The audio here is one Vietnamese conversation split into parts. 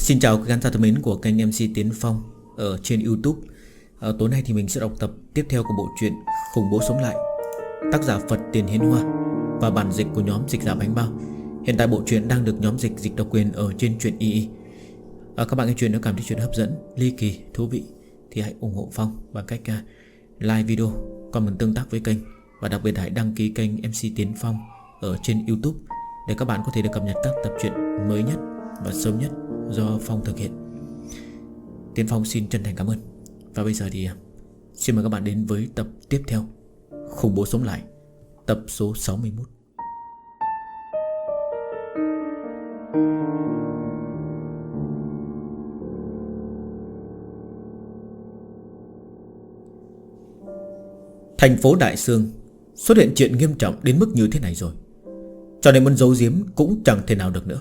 Xin chào các khán giả thân mến của kênh MC Tiến Phong ở trên YouTube. Tối nay thì mình sẽ đọc tập tiếp theo của bộ truyện Khủng Bố Sống Lại, tác giả Phật Tiền Hiến Hoa và bản dịch của nhóm Dịch Giả Bánh Bao. Hiện tại bộ truyện đang được nhóm dịch độc quyền ở trên truyện y. Các bạn nghe truyện nếu cảm thấy truyện hấp dẫn, ly kỳ, thú vị thì hãy ủng hộ Phong bằng cách like video, comment tương tác với kênh và đặc biệt hãy đăng ký kênh MC Tiến Phong ở trên YouTube để các bạn có thể được cập nhật các tập truyện mới nhất và sớm nhất do Phong thực hiện. Tiến Phong xin chân thành cảm ơn. Và bây giờ thì xin mời các bạn đến với tập tiếp theo, Khủng Bố Sống Lại, tập số 61. Thành phố Đại Sương xuất hiện chuyện nghiêm trọng đến mức như thế này rồi, cho nên muốn giấu giếm cũng chẳng thể nào được nữa.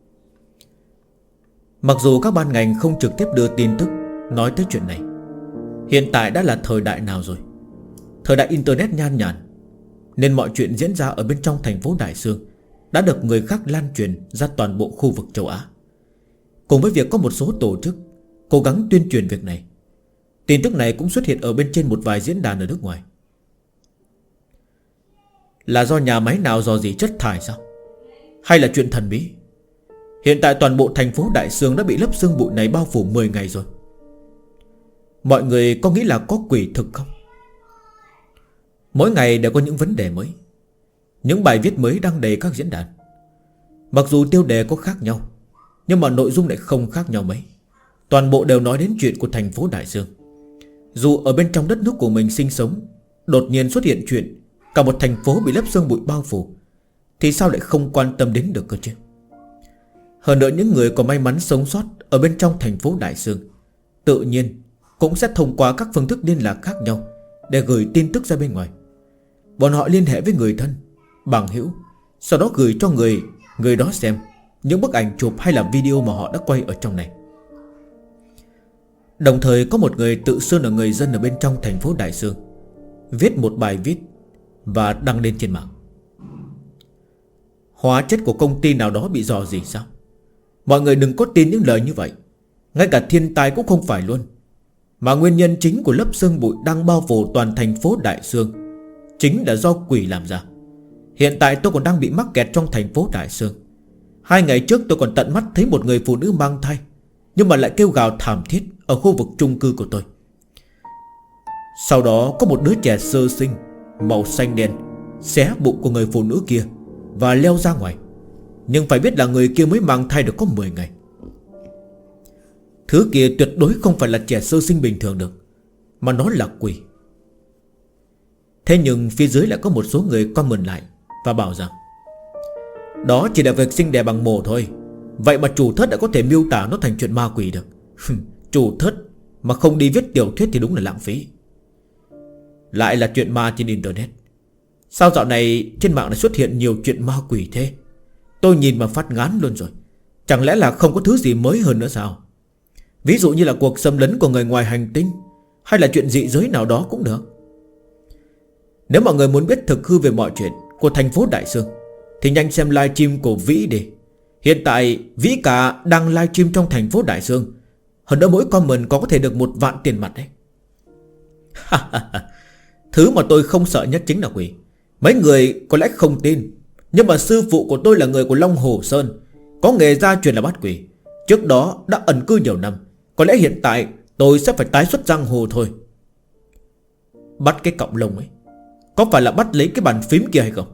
Mặc dù các ban ngành không trực tiếp đưa tin tức nói tới chuyện này, hiện tại đã là thời đại nào rồi? Thời đại internet nhan nhản, nên mọi chuyện diễn ra ở bên trong thành phố Đại Sương đã được người khác lan truyền ra toàn bộ khu vực châu Á. Cùng với việc có một số tổ chức cố gắng tuyên truyền việc này, tin tức này cũng xuất hiện ở bên trên một vài diễn đàn ở nước ngoài. Là do nhà máy nào dò dỉ chất thải sao? Hay là chuyện thần bí? Hiện tại toàn bộ thành phố Đại Sương đã bị lớp sương bụi này bao phủ 10 ngày rồi. Mọi người có nghĩ là có quỷ thực không? Mỗi ngày đều có những vấn đề mới, những bài viết mới đăng đầy các diễn đàn. Mặc dù tiêu đề có khác nhau, nhưng mà nội dung lại không khác nhau mấy. Toàn bộ đều nói đến chuyện của thành phố Đại Sương. Dù ở bên trong đất nước của mình sinh sống, đột nhiên xuất hiện chuyện cả một thành phố bị lớp sương bụi bao phủ, thì sao lại không quan tâm đến được cơ chứ? Hơn nữa những người có may mắn sống sót ở bên trong thành phố Đại Sương tự nhiên cũng sẽ thông qua các phương thức liên lạc khác nhau để gửi tin tức ra bên ngoài. Bọn họ liên hệ với người thân, bằng hữu, sau đó gửi cho người đó xem những bức ảnh chụp hay là video mà họ đã quay ở trong này. Đồng thời có một người tự xưng là người dân ở bên trong thành phố Đại Sương viết một bài viết và đăng lên trên mạng. Hóa chất của công ty nào đó bị rò rỉ sao? Mọi người đừng có tin những lời như vậy. Ngay cả thiên tai cũng không phải luôn. Mà nguyên nhân chính của lớp sương bụi đang bao phủ toàn thành phố Đại Sương chính là do quỷ làm ra. Hiện tại tôi còn đang bị mắc kẹt trong thành phố Đại Sương. 2 ngày trước tôi còn tận mắt thấy một người phụ nữ mang thai, nhưng mà lại kêu gào thảm thiết ở khu vực chung cư của tôi. Sau đó có một đứa trẻ sơ sinh màu xanh đen xé bụng của người phụ nữ kia và leo ra ngoài. Nhưng phải biết là người kia mới mang thai được có 10 ngày. Thứ kia tuyệt đối không phải là trẻ sơ sinh bình thường được, mà nó là quỷ. Thế nhưng phía dưới lại có một số người comment lại và bảo rằng đó chỉ là việc sinh đẻ bằng mổ thôi. Vậy mà chủ thất đã có thể miêu tả nó thành chuyện ma quỷ được. Chủ thất mà không đi viết tiểu thuyết thì đúng là lãng phí. Lại là chuyện ma trên internet. Sao dạo này trên mạng lại xuất hiện nhiều chuyện ma quỷ thế? Tôi nhìn mà phát ngán luôn rồi. Chẳng lẽ là không có thứ gì mới hơn nữa sao? Ví dụ như là cuộc xâm lấn của người ngoài hành tinh, hay là chuyện dị giới nào đó cũng được. Nếu mọi người muốn biết thực hư về mọi chuyện của thành phố Đại Sương thì nhanh xem livestream của Vĩ đi. Hiện tại Vĩ cả đang livestream trong thành phố Đại Sương. Hơn nữa mỗi comment có thể được 1 vạn tiền mặt đấy. Thứ mà tôi không sợ nhất chính là quỷ. Mấy người có lẽ không tin, nhưng mà sư phụ của tôi là người của Long Hồ Sơn, có nghề gia truyền là bắt quỷ. Trước đó đã ẩn cư nhiều năm. Có lẽ hiện tại tôi sẽ phải tái xuất giang hồ thôi. Bắt cái cọng lông ấy, có phải là bắt lấy cái bàn phím kia hay không?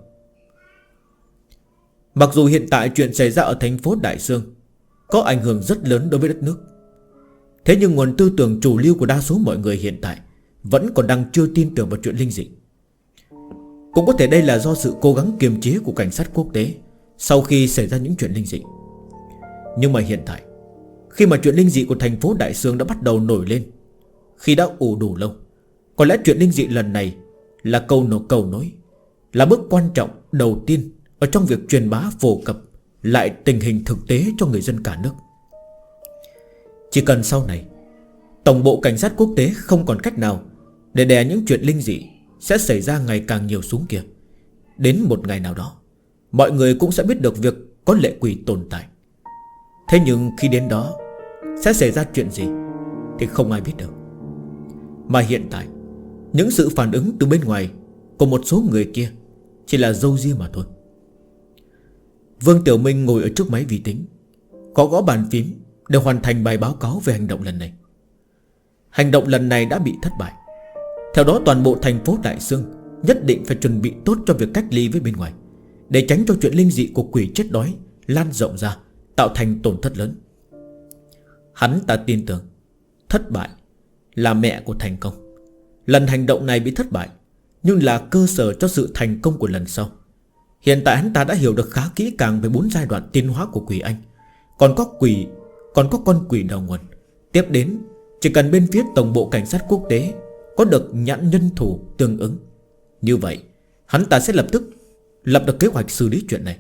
Mặc dù hiện tại chuyện xảy ra ở thành phố Đại Sương có ảnh hưởng rất lớn đối với đất nước, thế nhưng nguồn tư tưởng chủ lưu của đa số mọi người hiện tại vẫn còn đang chưa tin tưởng vào chuyện linh dị. Cũng có thể đây là do sự cố gắng kiềm chế của cảnh sát quốc tế sau khi xảy ra những chuyện linh dị. Nhưng mà hiện tại, khi mà chuyện linh dị của thành phố Đại Sương đã bắt đầu nổi lên, khi đã ủ đủ lâu, có lẽ chuyện linh dị lần này là cầu nối, là bước quan trọng đầu tiên ở trong việc truyền bá phổ cập lại tình hình thực tế cho người dân cả nước. Chỉ cần sau này Tổng bộ Cảnh sát quốc tế không còn cách nào để đè những chuyện linh dị sẽ xảy ra ngày càng nhiều xuống kia, đến một ngày nào đó mọi người cũng sẽ biết được việc có lệ quỷ tồn tại. Thế nhưng khi đến đó, sẽ xảy ra chuyện gì thì không ai biết được. Mà hiện tại, những sự phản ứng từ bên ngoài của một số người kia chỉ là râu ria mà thôi. Vương Tiểu Minh ngồi ở trước máy vi tính, có gõ bàn phím để hoàn thành bài báo cáo về hành động lần này. Hành động lần này đã bị thất bại. Theo đó toàn bộ thành phố Đại Sương nhất định phải chuẩn bị tốt cho việc cách ly với bên ngoài, để tránh cho chuyện linh dị của quỷ chết đói lan rộng ra, tạo thành tổn thất lớn. Hắn ta tin tưởng thất bại là mẹ của thành công. Lần hành động này bị thất bại, nhưng là cơ sở cho sự thành công của lần sau. Hiện tại hắn ta đã hiểu được khá kỹ càng về 4 giai đoạn tiến hóa của quỷ anh. Còn có con quỷ đầu nguồn. Tiếp đến, chỉ cần bên phía tổng bộ cảnh sát quốc tế có được nhãn nhân thủ tương ứng, như vậy hắn ta sẽ lập tức lập được kế hoạch xử lý chuyện này,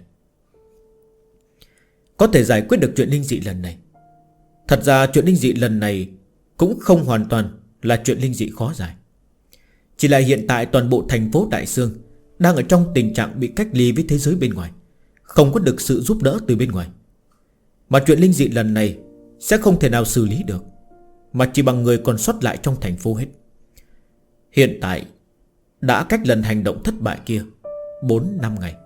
có thể giải quyết được chuyện linh dị lần này. Thật ra chuyện linh dị lần này cũng không hoàn toàn là chuyện linh dị khó giải. Chỉ là hiện tại toàn bộ thành phố Đại Sương đang ở trong tình trạng bị cách ly với thế giới bên ngoài, không có được sự giúp đỡ từ bên ngoài. Mà chuyện linh dị lần này sẽ không thể nào xử lý được, mà chỉ bằng người còn sót lại trong thành phố hết. Hiện tại đã cách lần hành động thất bại kia 4 năm ngày.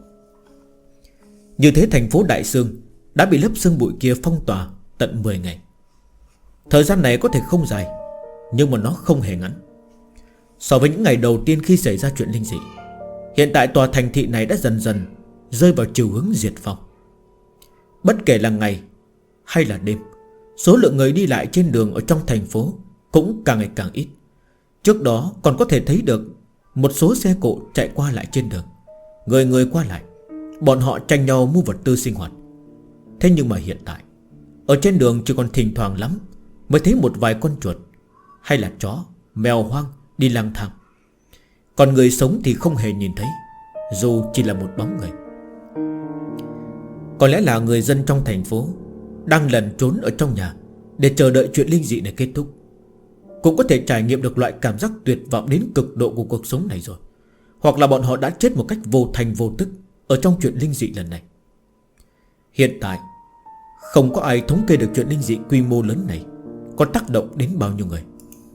Như thế thành phố Đại Sương đã bị lớp sương bụi kia phong tỏa tận 10 ngày. Thời gian này có thể không dài, nhưng mà nó không hề ngắn. So với những ngày đầu tiên khi xảy ra chuyện linh dị, hiện tại tòa thành thị này đã dần dần rơi vào chiều hướng diệt vong. Bất kể là ngày hay là đêm, số lượng người đi lại trên đường ở trong thành phố cũng càng ngày càng ít. Trước đó còn có thể thấy được một số xe cộ chạy qua lại trên đường, người qua lại, bọn họ tranh nhau mua vật tư sinh hoạt. Thế nhưng mà hiện tại, ở trên đường chỉ còn thỉnh thoảng lắm mới thấy một vài con chuột hay là chó, mèo hoang đi lang thang. Còn người sống thì không hề nhìn thấy, dù chỉ là một bóng người. Có lẽ là người dân trong thành phố đang lẩn trốn ở trong nhà để chờ đợi chuyện linh dị này kết thúc. Cũng có thể trải nghiệm được loại cảm giác tuyệt vọng đến cực độ của cuộc sống này rồi. Hoặc là bọn họ đã chết một cách vô thành vô tức ở trong chuyện linh dị lần này. Hiện tại không có ai thống kê được chuyện linh dị quy mô lớn này có tác động đến bao nhiêu người.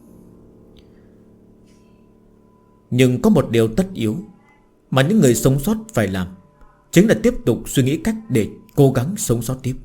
Nhưng có một điều tất yếu mà những người sống sót phải làm, chính là tiếp tục suy nghĩ cách để cố gắng sống sót tiếp.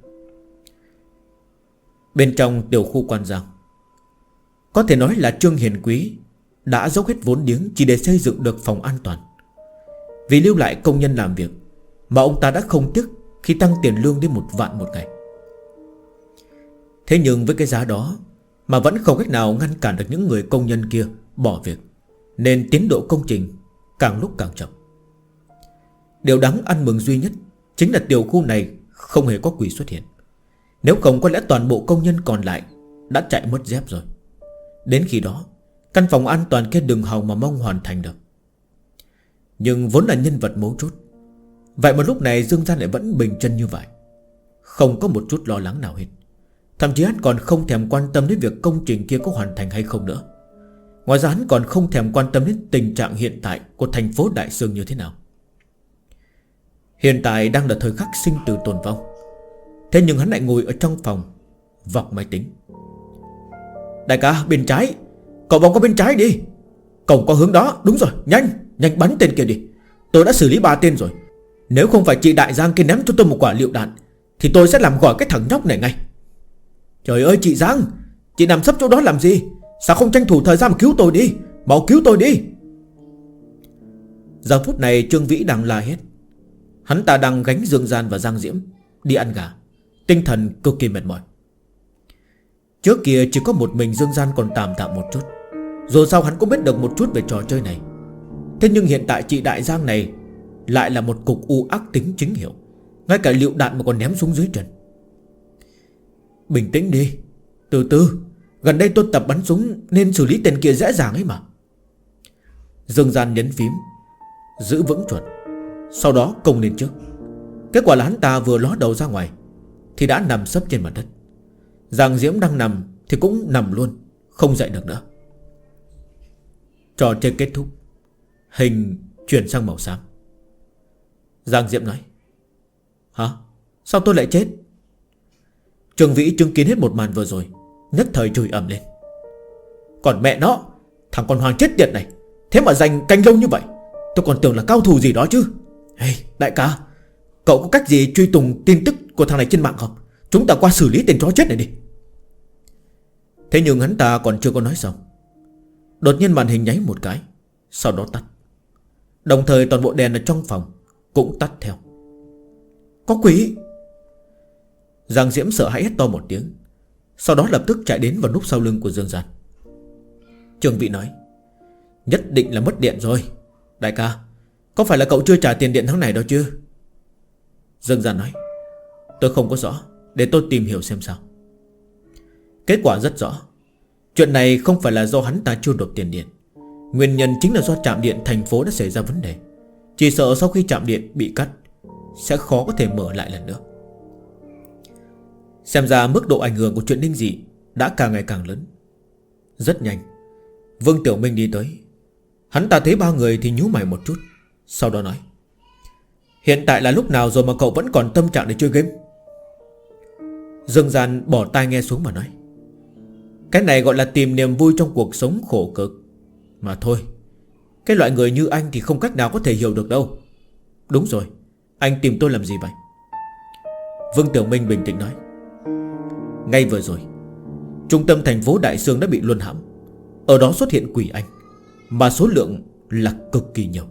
Bên trong tiểu khu Quan Giang, có thể nói là Trương Hiền Quý đã dốc hết vốn liếng chỉ để xây dựng được phòng an toàn. Vì lưu lại công nhân làm việc mà ông ta đã không tiếc khi tăng tiền lương đến 1 vạn một ngày. Thế nhưng với cái giá đó mà vẫn không cách nào ngăn cản được những người công nhân kia bỏ việc, nên tiến độ công trình càng lúc càng chậm. Điều đáng ăn mừng duy nhất chính là tiểu khu này không hề có quỷ xuất hiện. Nếu không có lẽ toàn bộ công nhân còn lại đã chạy mất dép rồi. Đến khi đó căn phòng an toàn kia đừng hòng mà mong hoàn thành được. Nhưng vốn là nhân vật mấu chốt, vậy mà lúc này Dương Gian lại vẫn bình chân như vậy, không có một chút lo lắng nào hết. Thậm chí hắn còn không thèm quan tâm đến việc công trình kia có hoàn thành hay không nữa. Ngoài ra hắn còn không thèm quan tâm đến tình trạng hiện tại của thành phố Đại Sương như thế nào. Hiện tại đang là thời khắc sinh tử tồn vong. Thế nhưng hắn lại ngồi ở trong phòng vọc máy tính. Đại ca, bên trái, cậu vòng qua bên trái đi. Cổng có hướng đó, đúng rồi, nhanh bắn tên kia đi. Tôi đã xử lý 3 tên rồi. Nếu không phải chị Đại Giang kia ném cho tôi một quả lựu đạn thì tôi sẽ làm gỏi cái thằng nhóc này ngay. Trời ơi chị Giang, chị nằm sấp chỗ đó làm gì? Sao không tranh thủ thời gian mà cứu tôi đi? Mau cứu tôi đi. Giờ phút này Trương Vĩ đang la hét. Hắn ta đang gánh Dương Gian và Giang Diễm đi ăn gà, tinh thần cực kỳ mệt mỏi. Trước kia chỉ có một mình Dương Gian còn tạm một chút, rồi sau hắn cũng biết được một chút về trò chơi này. Thế nhưng hiện tại chị Đại Giang này lại là một cục u ác tính chính hiệu, ngay cả lựu đạn mà còn ném xuống dưới chân. Bình tĩnh đi, từ từ, gần đây tôi tập bắn súng nên xử lý tên kia dễ dàng ấy mà. Dương Gian nhấn phím giữ vững chuẩn, sau đó công lên trước. Kết quả là hắn ta vừa ló đầu ra ngoài thì đã nằm sấp trên mặt đất. Giang Diễm đang nằm thì cũng nằm luôn, không dậy được nữa. Trò chơi kết thúc, hình chuyển sang màu xám. Giang Diễm nói: Hả? Sao tôi lại chết? Trương Vĩ chứng kiến hết một màn vừa rồi, nhất thời chửi ầm lên. Còn mẹ nó, thằng con Hoàng chết tiệt này, thế mà dành canh lâu như vậy, tôi còn tưởng là cao thủ gì đó chứ. Hey, đại ca, cậu có cách gì truy tùng tin tức của thằng này trên mạng không? Chúng ta qua xử lý tên chó chết này đi. Thế nhưng hắn ta còn chưa có nói xong, đột nhiên màn hình nháy một cái, sau đó tắt. Đồng thời toàn bộ đèn ở trong phòng cũng tắt theo. Có quỷ! Giang Diễm sợ hãi hét to một tiếng, sau đó lập tức chạy đến và núp sau lưng của Dương Gian. Trương Vĩ nói, nhất định là mất điện rồi. Đại ca, có phải là cậu chưa trả tiền điện tháng này đâu chứ? Dương Gian nói, tôi không có rõ, để tôi tìm hiểu xem sao. Kết quả rất rõ. Chuyện này không phải là do hắn ta chưa nộp tiền điện. Nguyên nhân chính là do trạm điện thành phố đã xảy ra vấn đề. Chỉ sợ sau khi trạm điện bị cắt sẽ khó có thể mở lại lần nữa. Xem ra mức độ ảnh hưởng của chuyện linh dị đã càng ngày càng lớn. Rất nhanh, Vương Tiểu Minh đi tới. Hắn ta thấy ba người thì nhíu mày một chút, sau đó nói, hiện tại là lúc nào rồi mà cậu vẫn còn tâm trạng để chơi game? Dương Gian bỏ tai nghe xuống mà nói, cái này gọi là tìm niềm vui trong cuộc sống khổ cực mà thôi. Cái loại người như anh thì không cách nào có thể hiểu được đâu. Đúng rồi, anh tìm tôi làm gì vậy? Vương Tiểu Minh bình tĩnh nói, ngay vừa rồi trung tâm thành phố Đại Sương đã bị luân hãm. Ở đó xuất hiện quỷ anh, mà số lượng là cực kỳ nhiều.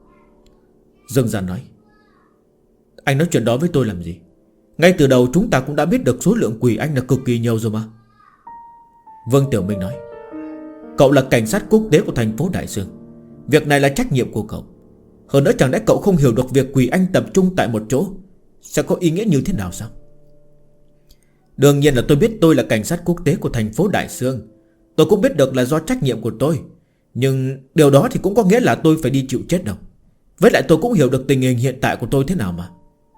Dương Gian nói, anh nói chuyện đó với tôi làm gì? Ngay từ đầu chúng ta cũng đã biết được số lượng quỷ anh là cực kỳ nhiều rồi mà. Vương Tiểu Minh nói, cậu là cảnh sát quốc tế của thành phố Đại Sương, việc này là trách nhiệm của cậu. Hơn nữa chẳng lẽ cậu không hiểu được việc quỷ anh tập trung tại một chỗ sẽ có ý nghĩa như thế nào sao? Đương nhiên là tôi biết tôi là cảnh sát quốc tế của thành phố Đại Sương. Tôi cũng biết được là do trách nhiệm của tôi, nhưng điều đó thì cũng có nghĩa là tôi phải đi chịu chết đâu. Với lại tôi cũng hiểu được tình hình hiện tại của tôi thế nào mà.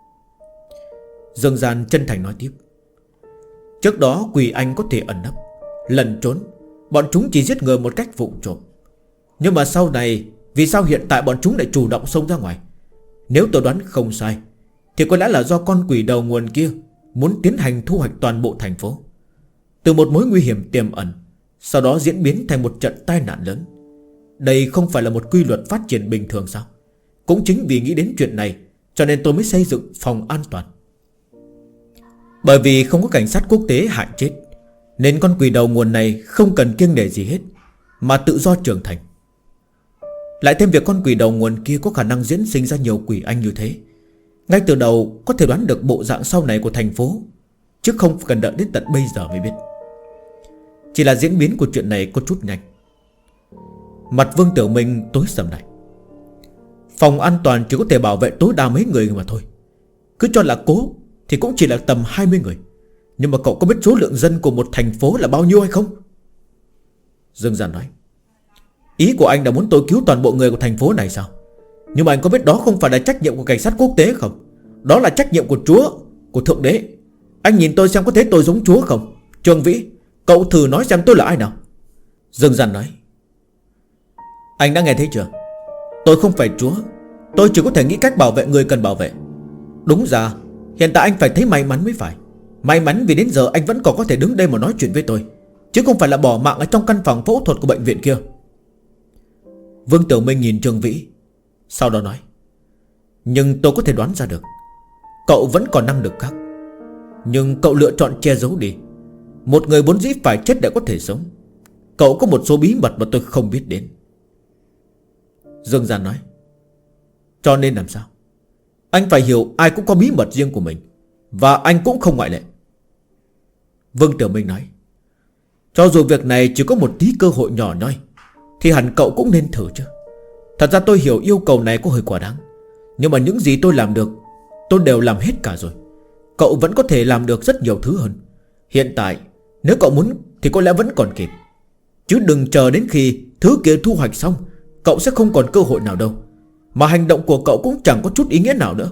Dương Gian chân thành nói tiếp, trước đó quỷ anh có thể ẩn nấp, lẩn trốn, bọn chúng chỉ giết người một cách vụng trộm. Nhưng mà sau này, vì sao hiện tại bọn chúng lại chủ động xông ra ngoài? Nếu tôi đoán không sai thì có lẽ là do con quỷ đầu nguồn kia muốn tiến hành thu hoạch toàn bộ thành phố. Từ một mối nguy hiểm tiềm ẩn, sau đó diễn biến thành một trận tai nạn lớn. Đây không phải là một quy luật phát triển bình thường sao? Cũng chính vì nghĩ đến chuyện này cho nên tôi mới xây dựng phòng an toàn. Bởi vì không có cảnh sát quốc tế hại chết, nên con quỷ đầu nguồn này không cần kiêng nể gì hết, mà tự do trưởng thành. Lại thêm việc con quỷ đầu nguồn kia có khả năng diễn sinh ra nhiều quỷ anh như thế, ngay từ đầu có thể đoán được bộ dạng sau này của thành phố, chứ không cần đợi đến tận bây giờ mới biết. Chỉ là diễn biến của chuyện này có chút nhanh. Mặt Vương Tiểu Minh tối sầm lại. Phòng an toàn chỉ có thể bảo vệ tối đa mấy người mà thôi. Cứ cho là cố thì cũng chỉ là tầm 20 người. Nhưng mà cậu có biết số lượng dân của một thành phố là bao nhiêu hay không? Dương Gian nói, ý của anh là muốn tôi cứu toàn bộ người của thành phố này sao? Nhưng mà anh có biết đó không phải là trách nhiệm của cảnh sát quốc tế không? Đó là trách nhiệm của Chúa, của Thượng Đế. Anh nhìn tôi xem có thấy tôi giống Chúa không? Trương Vĩ, cậu thử nói xem tôi là ai nào? Dương Gian nói, anh đã nghe thấy chưa? Tôi không phải Chúa, tôi chỉ có thể nghĩ cách bảo vệ người cần bảo vệ. Đúng ra hiện tại anh phải thấy may mắn mới phải. May mắn vì đến giờ anh vẫn còn có thể đứng đây mà nói chuyện với tôi, chứ không phải là bỏ mạng ở trong căn phòng phẫu thuật của bệnh viện kia. Vương Tiểu Minh nhìn Trương Vĩ, sau đó nói, nhưng tôi có thể đoán ra được cậu vẫn còn năng lực khác. Nhưng cậu lựa chọn che giấu đi. Một người vốn dĩ phải chết để có thể sống. Cậu có một số bí mật mà tôi không biết đến. Dương Gian nói, cho nên làm sao? Anh phải hiểu ai cũng có bí mật riêng của mình, và anh cũng không ngoại lệ. Vương Tiểu Minh nói, cho dù việc này chỉ có một tí cơ hội nhỏ nhoi thì hẳn cậu cũng nên thử chứ. Thật ra tôi hiểu yêu cầu này có hơi quá đáng, nhưng mà những gì tôi làm được tôi đều làm hết cả rồi. Cậu vẫn có thể làm được rất nhiều thứ hơn. Hiện tại nếu cậu muốn thì có lẽ vẫn còn kịp. Chứ đừng chờ đến khi thứ kia thu hoạch xong, cậu sẽ không còn cơ hội nào đâu. Mà hành động của cậu cũng chẳng có chút ý nghĩa nào nữa.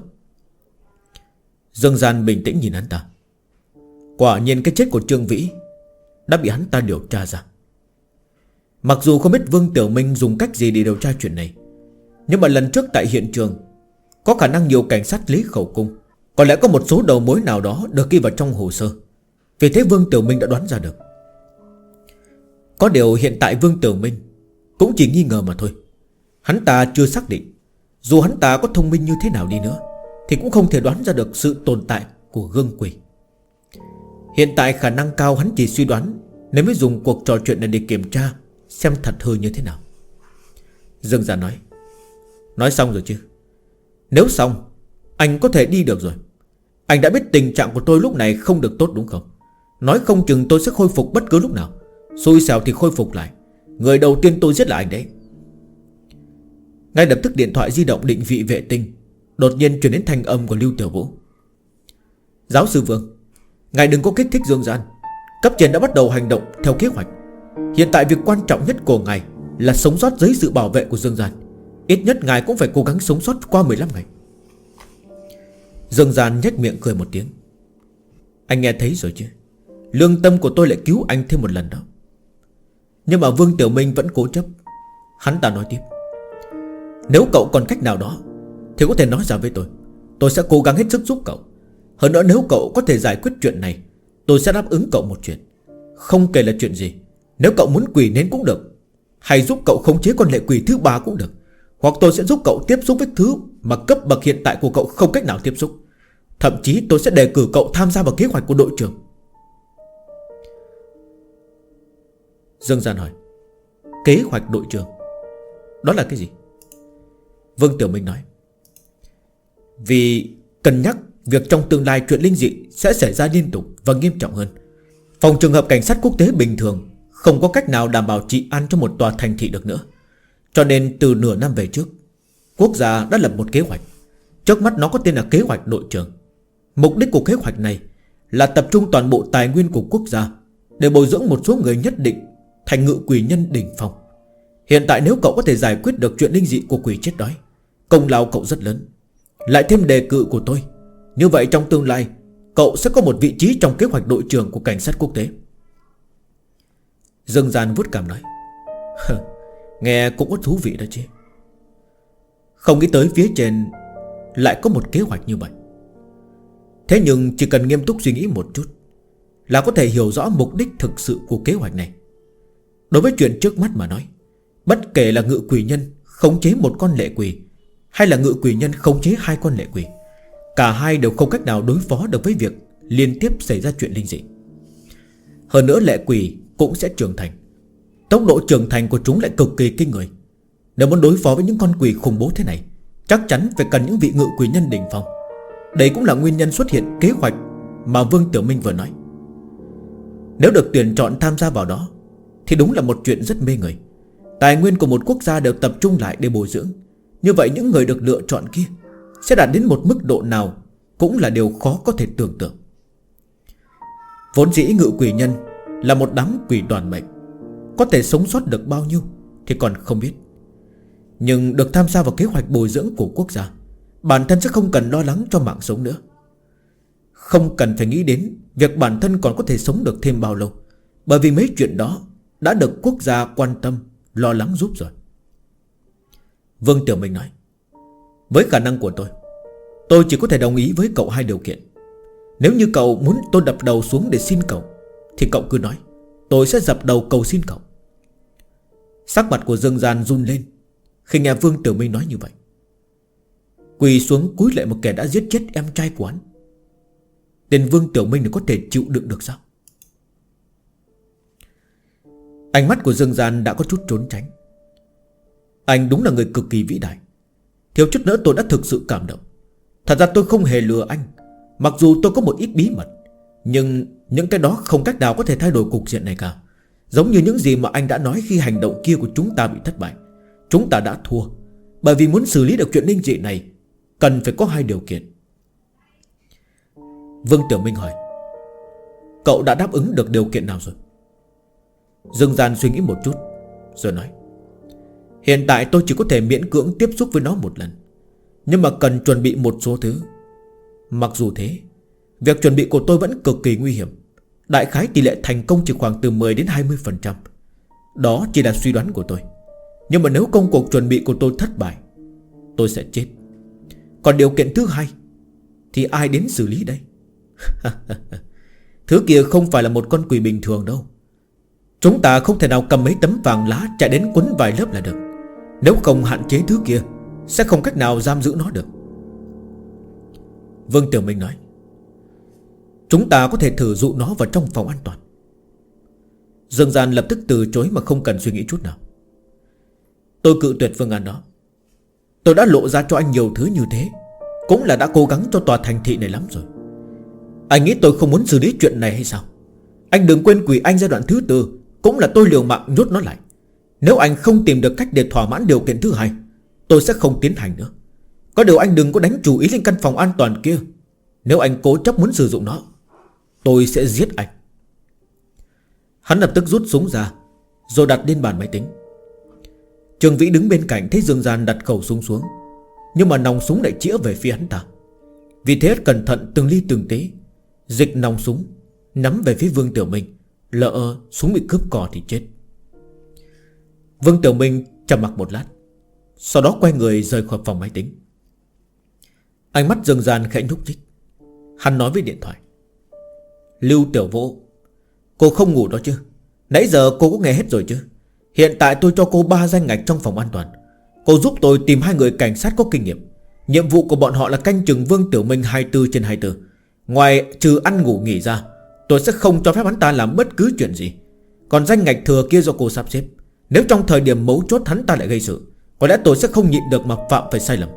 Dương Gian bình tĩnh nhìn hắn ta. Quả nhiên cái chết của Trương Vĩ đã bị hắn ta điều tra ra. Mặc dù không biết Vương Tiểu Minh dùng cách gì để điều tra chuyện này, nhưng mà lần trước tại hiện trường có khả năng nhiều cảnh sát Lý Khẩu Cung có lẽ có một số đầu mối nào đó được ghi vào trong hồ sơ. Vì thế Vương Tiểu Minh đã đoán ra được. Có điều hiện tại Vương Tiểu Minh cũng chỉ nghi ngờ mà thôi. Hắn ta chưa xác định. Dù hắn ta có thông minh như thế nào đi nữa thì cũng không thể đoán ra được sự tồn tại của gương quỷ. Hiện tại khả năng cao hắn chỉ suy đoán nếu mới dùng cuộc trò chuyện này để kiểm tra xem thật hư như thế nào. Dương Gia nói xong rồi chứ? Nếu xong, anh có thể đi được rồi. Anh đã biết tình trạng của tôi lúc này không được tốt đúng không? Nói không chừng tôi sẽ khôi phục bất cứ lúc nào. Xui xẻo thì khôi phục lại. Người đầu tiên tôi giết là anh đấy. Ngay lập tức điện thoại di động định vị vệ tinh đột nhiên truyền đến thanh âm của Lưu Tiểu Vũ. Giáo sư Vương, ngài đừng có kích thích Dương Gian. Cấp trên đã bắt đầu hành động theo kế hoạch. Hiện tại việc quan trọng nhất của ngài là sống sót dưới sự bảo vệ của Dương Gian. Ít nhất ngài cũng phải cố gắng sống sót qua 15 ngày. Dương Gian nhếch miệng cười một tiếng. Anh nghe thấy rồi chứ? Lương tâm của tôi lại cứu anh thêm một lần đó. Nhưng mà Vương Tiểu Minh vẫn cố chấp. Hắn ta nói tiếp. Nếu cậu còn cách nào đó thì có thể nói ra với tôi. Tôi sẽ cố gắng hết sức giúp cậu. Hơn nữa nếu cậu có thể giải quyết chuyện này, tôi sẽ đáp ứng cậu một chuyện. Không kể là chuyện gì. Nếu cậu muốn quỷ nến cũng được, hay giúp cậu khống chế con lệ quỷ thứ 3 cũng được. Hoặc tôi sẽ giúp cậu tiếp xúc với thứ mà cấp bậc hiện tại của cậu không cách nào tiếp xúc. Thậm chí tôi sẽ đề cử cậu tham gia vào kế hoạch của đội trưởng. Dương Gian hỏi. Kế hoạch đội trưởng? Đó là cái gì? Vương Tiểu Minh nói. Vì cân nhắc việc trong tương lai chuyện linh dị sẽ xảy ra liên tục và nghiêm trọng hơn, phòng trường hợp cảnh sát quốc tế bình thường không có cách nào đảm bảo trị an cho một tòa thành thị được nữa. Cho nên từ nửa năm về trước, quốc gia đã lập một kế hoạch. Trước mắt nó có tên là kế hoạch đội trưởng. Mục đích của kế hoạch này là tập trung toàn bộ tài nguyên của quốc gia để bồi dưỡng một số người nhất định thành ngự quỷ nhân đỉnh phong. Hiện tại nếu cậu có thể giải quyết được chuyện linh dị của quỷ chết đói, công lao cậu rất lớn. Lại thêm đề cử của tôi, như vậy trong tương lai cậu sẽ có một vị trí trong kế hoạch đội trưởng của cảnh sát quốc tế. Dương Gian vuốt cằm nói. Nghe cũng có thú vị đó chứ. Không nghĩ tới phía trên lại có một kế hoạch như vậy. Thế nhưng chỉ cần nghiêm túc suy nghĩ một chút là có thể hiểu rõ mục đích thực sự của kế hoạch này. Đối với chuyện trước mắt mà nói, bất kể là ngự quỷ nhân khống chế một con lệ quỷ hay là ngự quỷ nhân khống chế 2 con lệ quỷ, cả hai đều không cách nào đối phó được với việc liên tiếp xảy ra chuyện linh dị. Hơn nữa lệ quỷ cũng sẽ trưởng thành. Tốc độ trưởng thành của chúng lại cực kỳ kinh người. Nếu muốn đối phó với những con quỷ khủng bố thế này, chắc chắn phải cần những vị ngự quỷ nhân đỉnh phong. Đây cũng là nguyên nhân xuất hiện kế hoạch mà Vương Tiểu Minh vừa nói. Nếu được tuyển chọn tham gia vào đó thì đúng là một chuyện rất mê người. Tài nguyên của một quốc gia đều tập trung lại để bồi dưỡng. Như vậy những người được lựa chọn kia sẽ đạt đến một mức độ nào cũng là điều khó có thể tưởng tượng. Vốn dĩ ngự quỷ nhân là một đám quỷ đoàn mệnh, có thể sống sót được bao nhiêu thì còn không biết. Nhưng được tham gia vào kế hoạch bồi dưỡng của quốc gia, bản thân sẽ không cần lo lắng cho mạng sống nữa. Không cần phải nghĩ đến việc bản thân còn có thể sống được thêm bao lâu, bởi vì mấy chuyện đó đã được quốc gia quan tâm, lo lắng giúp rồi. Vương Tiểu Minh nói. Với khả năng của tôi chỉ có thể đồng ý với cậu 2 điều kiện. Nếu như cậu muốn tôi đập đầu xuống để xin cậu thì cậu cứ nói, tôi sẽ dập đầu cầu xin cậu. Sắc mặt của Dương Gian run lên khi nghe Vương Tiểu Minh nói như vậy. Quỳ xuống cúi lại một kẻ đã giết chết em trai của hắn. Tên Vương Tiểu Minh này có thể chịu đựng được sao? Ánh mắt của Dương Gian đã có chút trốn tránh. Anh đúng là người cực kỳ vĩ đại. Thiếu chút nữa tôi đã thực sự cảm động. Thật ra tôi không hề lừa anh. Mặc dù tôi có một ít bí mật, nhưng những cái đó không cách nào có thể thay đổi cục diện này cả. Giống như những gì mà anh đã nói khi hành động kia của chúng ta bị thất bại. Chúng ta đã thua, bởi vì muốn xử lý được chuyện linh dị này cần phải có 2 điều kiện. Vương Tiểu Minh hỏi. Cậu đã đáp ứng được điều kiện nào rồi? Dương Gian suy nghĩ một chút rồi nói. Hiện tại tôi chỉ có thể miễn cưỡng tiếp xúc với nó một lần, nhưng mà cần chuẩn bị một số thứ. Mặc dù thế, việc chuẩn bị của tôi vẫn cực kỳ nguy hiểm. Đại khái tỷ lệ thành công chỉ khoảng từ 10 đến 20%. Đó chỉ là suy đoán của tôi. Nhưng mà nếu công cuộc chuẩn bị của tôi thất bại, tôi sẽ chết. Còn điều kiện thứ 2 thì ai đến xử lý đây? Thứ kia không phải là một con quỷ bình thường đâu. Chúng ta không thể nào cầm mấy tấm vàng lá chạy đến quấn vài lớp là được. Nếu không hạn chế thứ kia, sẽ không cách nào giam giữ nó được. Vương Tiểu Minh nói: chúng ta có thể thử dụ nó vào trong phòng an toàn. Dương Gian lập tức từ chối mà không cần suy nghĩ chút nào. Tôi cự tuyệt phương án đó. Tôi đã lộ ra cho anh nhiều thứ như thế, cũng là đã cố gắng cho tòa thành thị này lắm rồi. Anh nghĩ tôi không muốn xử lý chuyện này hay sao? Anh đừng quên quỷ anh giai đoạn thứ 4 cũng là tôi liều mạng nhốt nó lại. Nếu anh không tìm được cách để thỏa mãn điều kiện thứ 2, tôi sẽ không tiến hành nữa. Có điều anh đừng có đánh chú ý lên căn phòng an toàn kia. Nếu anh cố chấp muốn sử dụng nó, tôi sẽ giết anh. Hắn lập tức rút súng ra, rồi đặt lên bàn máy tính. Trường Vĩ đứng bên cạnh thấy Dương Gian đặt khẩu súng xuống, nhưng mà nòng súng lại chĩa về phía hắn ta. Vì thế cẩn thận từng ly từng tí dịch nòng súng nắm về phía Vương Tiểu Minh. Lỡ súng bị cướp cò thì chết. Vương Tiểu Minh trầm mặc một lát, sau đó quay người rời khỏi phòng máy tính. Ánh mắt Dương Gian khẽ nhúc nhích. Hắn nói với điện thoại: Lưu Tiểu Vũ, cô không ngủ đó chứ? Nãy giờ cô có nghe hết rồi chứ? Hiện tại tôi cho cô 3 danh ngạch trong phòng an toàn. Cô giúp tôi tìm 2 người cảnh sát có kinh nghiệm. Nhiệm vụ của bọn họ là canh chừng Vương Tiểu Minh 24/24. Ngoài trừ ăn ngủ nghỉ ra, tôi sẽ không cho phép hắn ta làm bất cứ chuyện gì. Còn danh ngạch thừa kia do cô sắp xếp. Nếu trong thời điểm mấu chốt hắn ta lại gây sự, có lẽ tôi sẽ không nhịn được mà phạm phải sai lầm.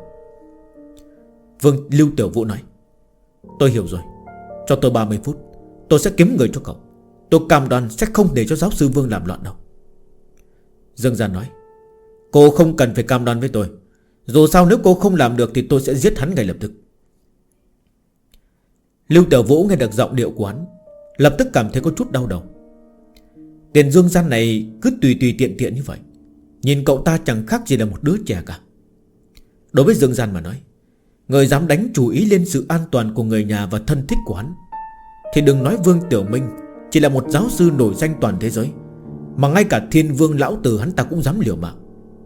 Lưu Tiểu Vũ nói: tôi hiểu rồi, cho tôi 30 phút, tôi sẽ kiếm người cho cậu. Tôi cam đoan sẽ không để cho giáo sư Vương làm loạn đâu. Dương Gian nói: cô không cần phải cam đoan với tôi. Dù sao nếu cô không làm được thì tôi sẽ giết hắn ngay lập tức. Lưu Tiểu Vũ nghe được giọng điệu của hắn, lập tức cảm thấy có chút đau đầu. Tiền Dương Gian này cứ tùy tiện tiện như vậy, nhìn cậu ta chẳng khác gì là một đứa trẻ cả. Đối với Dương Gian mà nói, người dám đánh chú ý lên sự an toàn của người nhà và thân thích của hắn, thì đừng nói Vương Tiểu Minh chỉ là một giáo sư nổi danh toàn thế giới, mà ngay cả Thiên Vương lão tử hắn ta cũng dám liều mạng.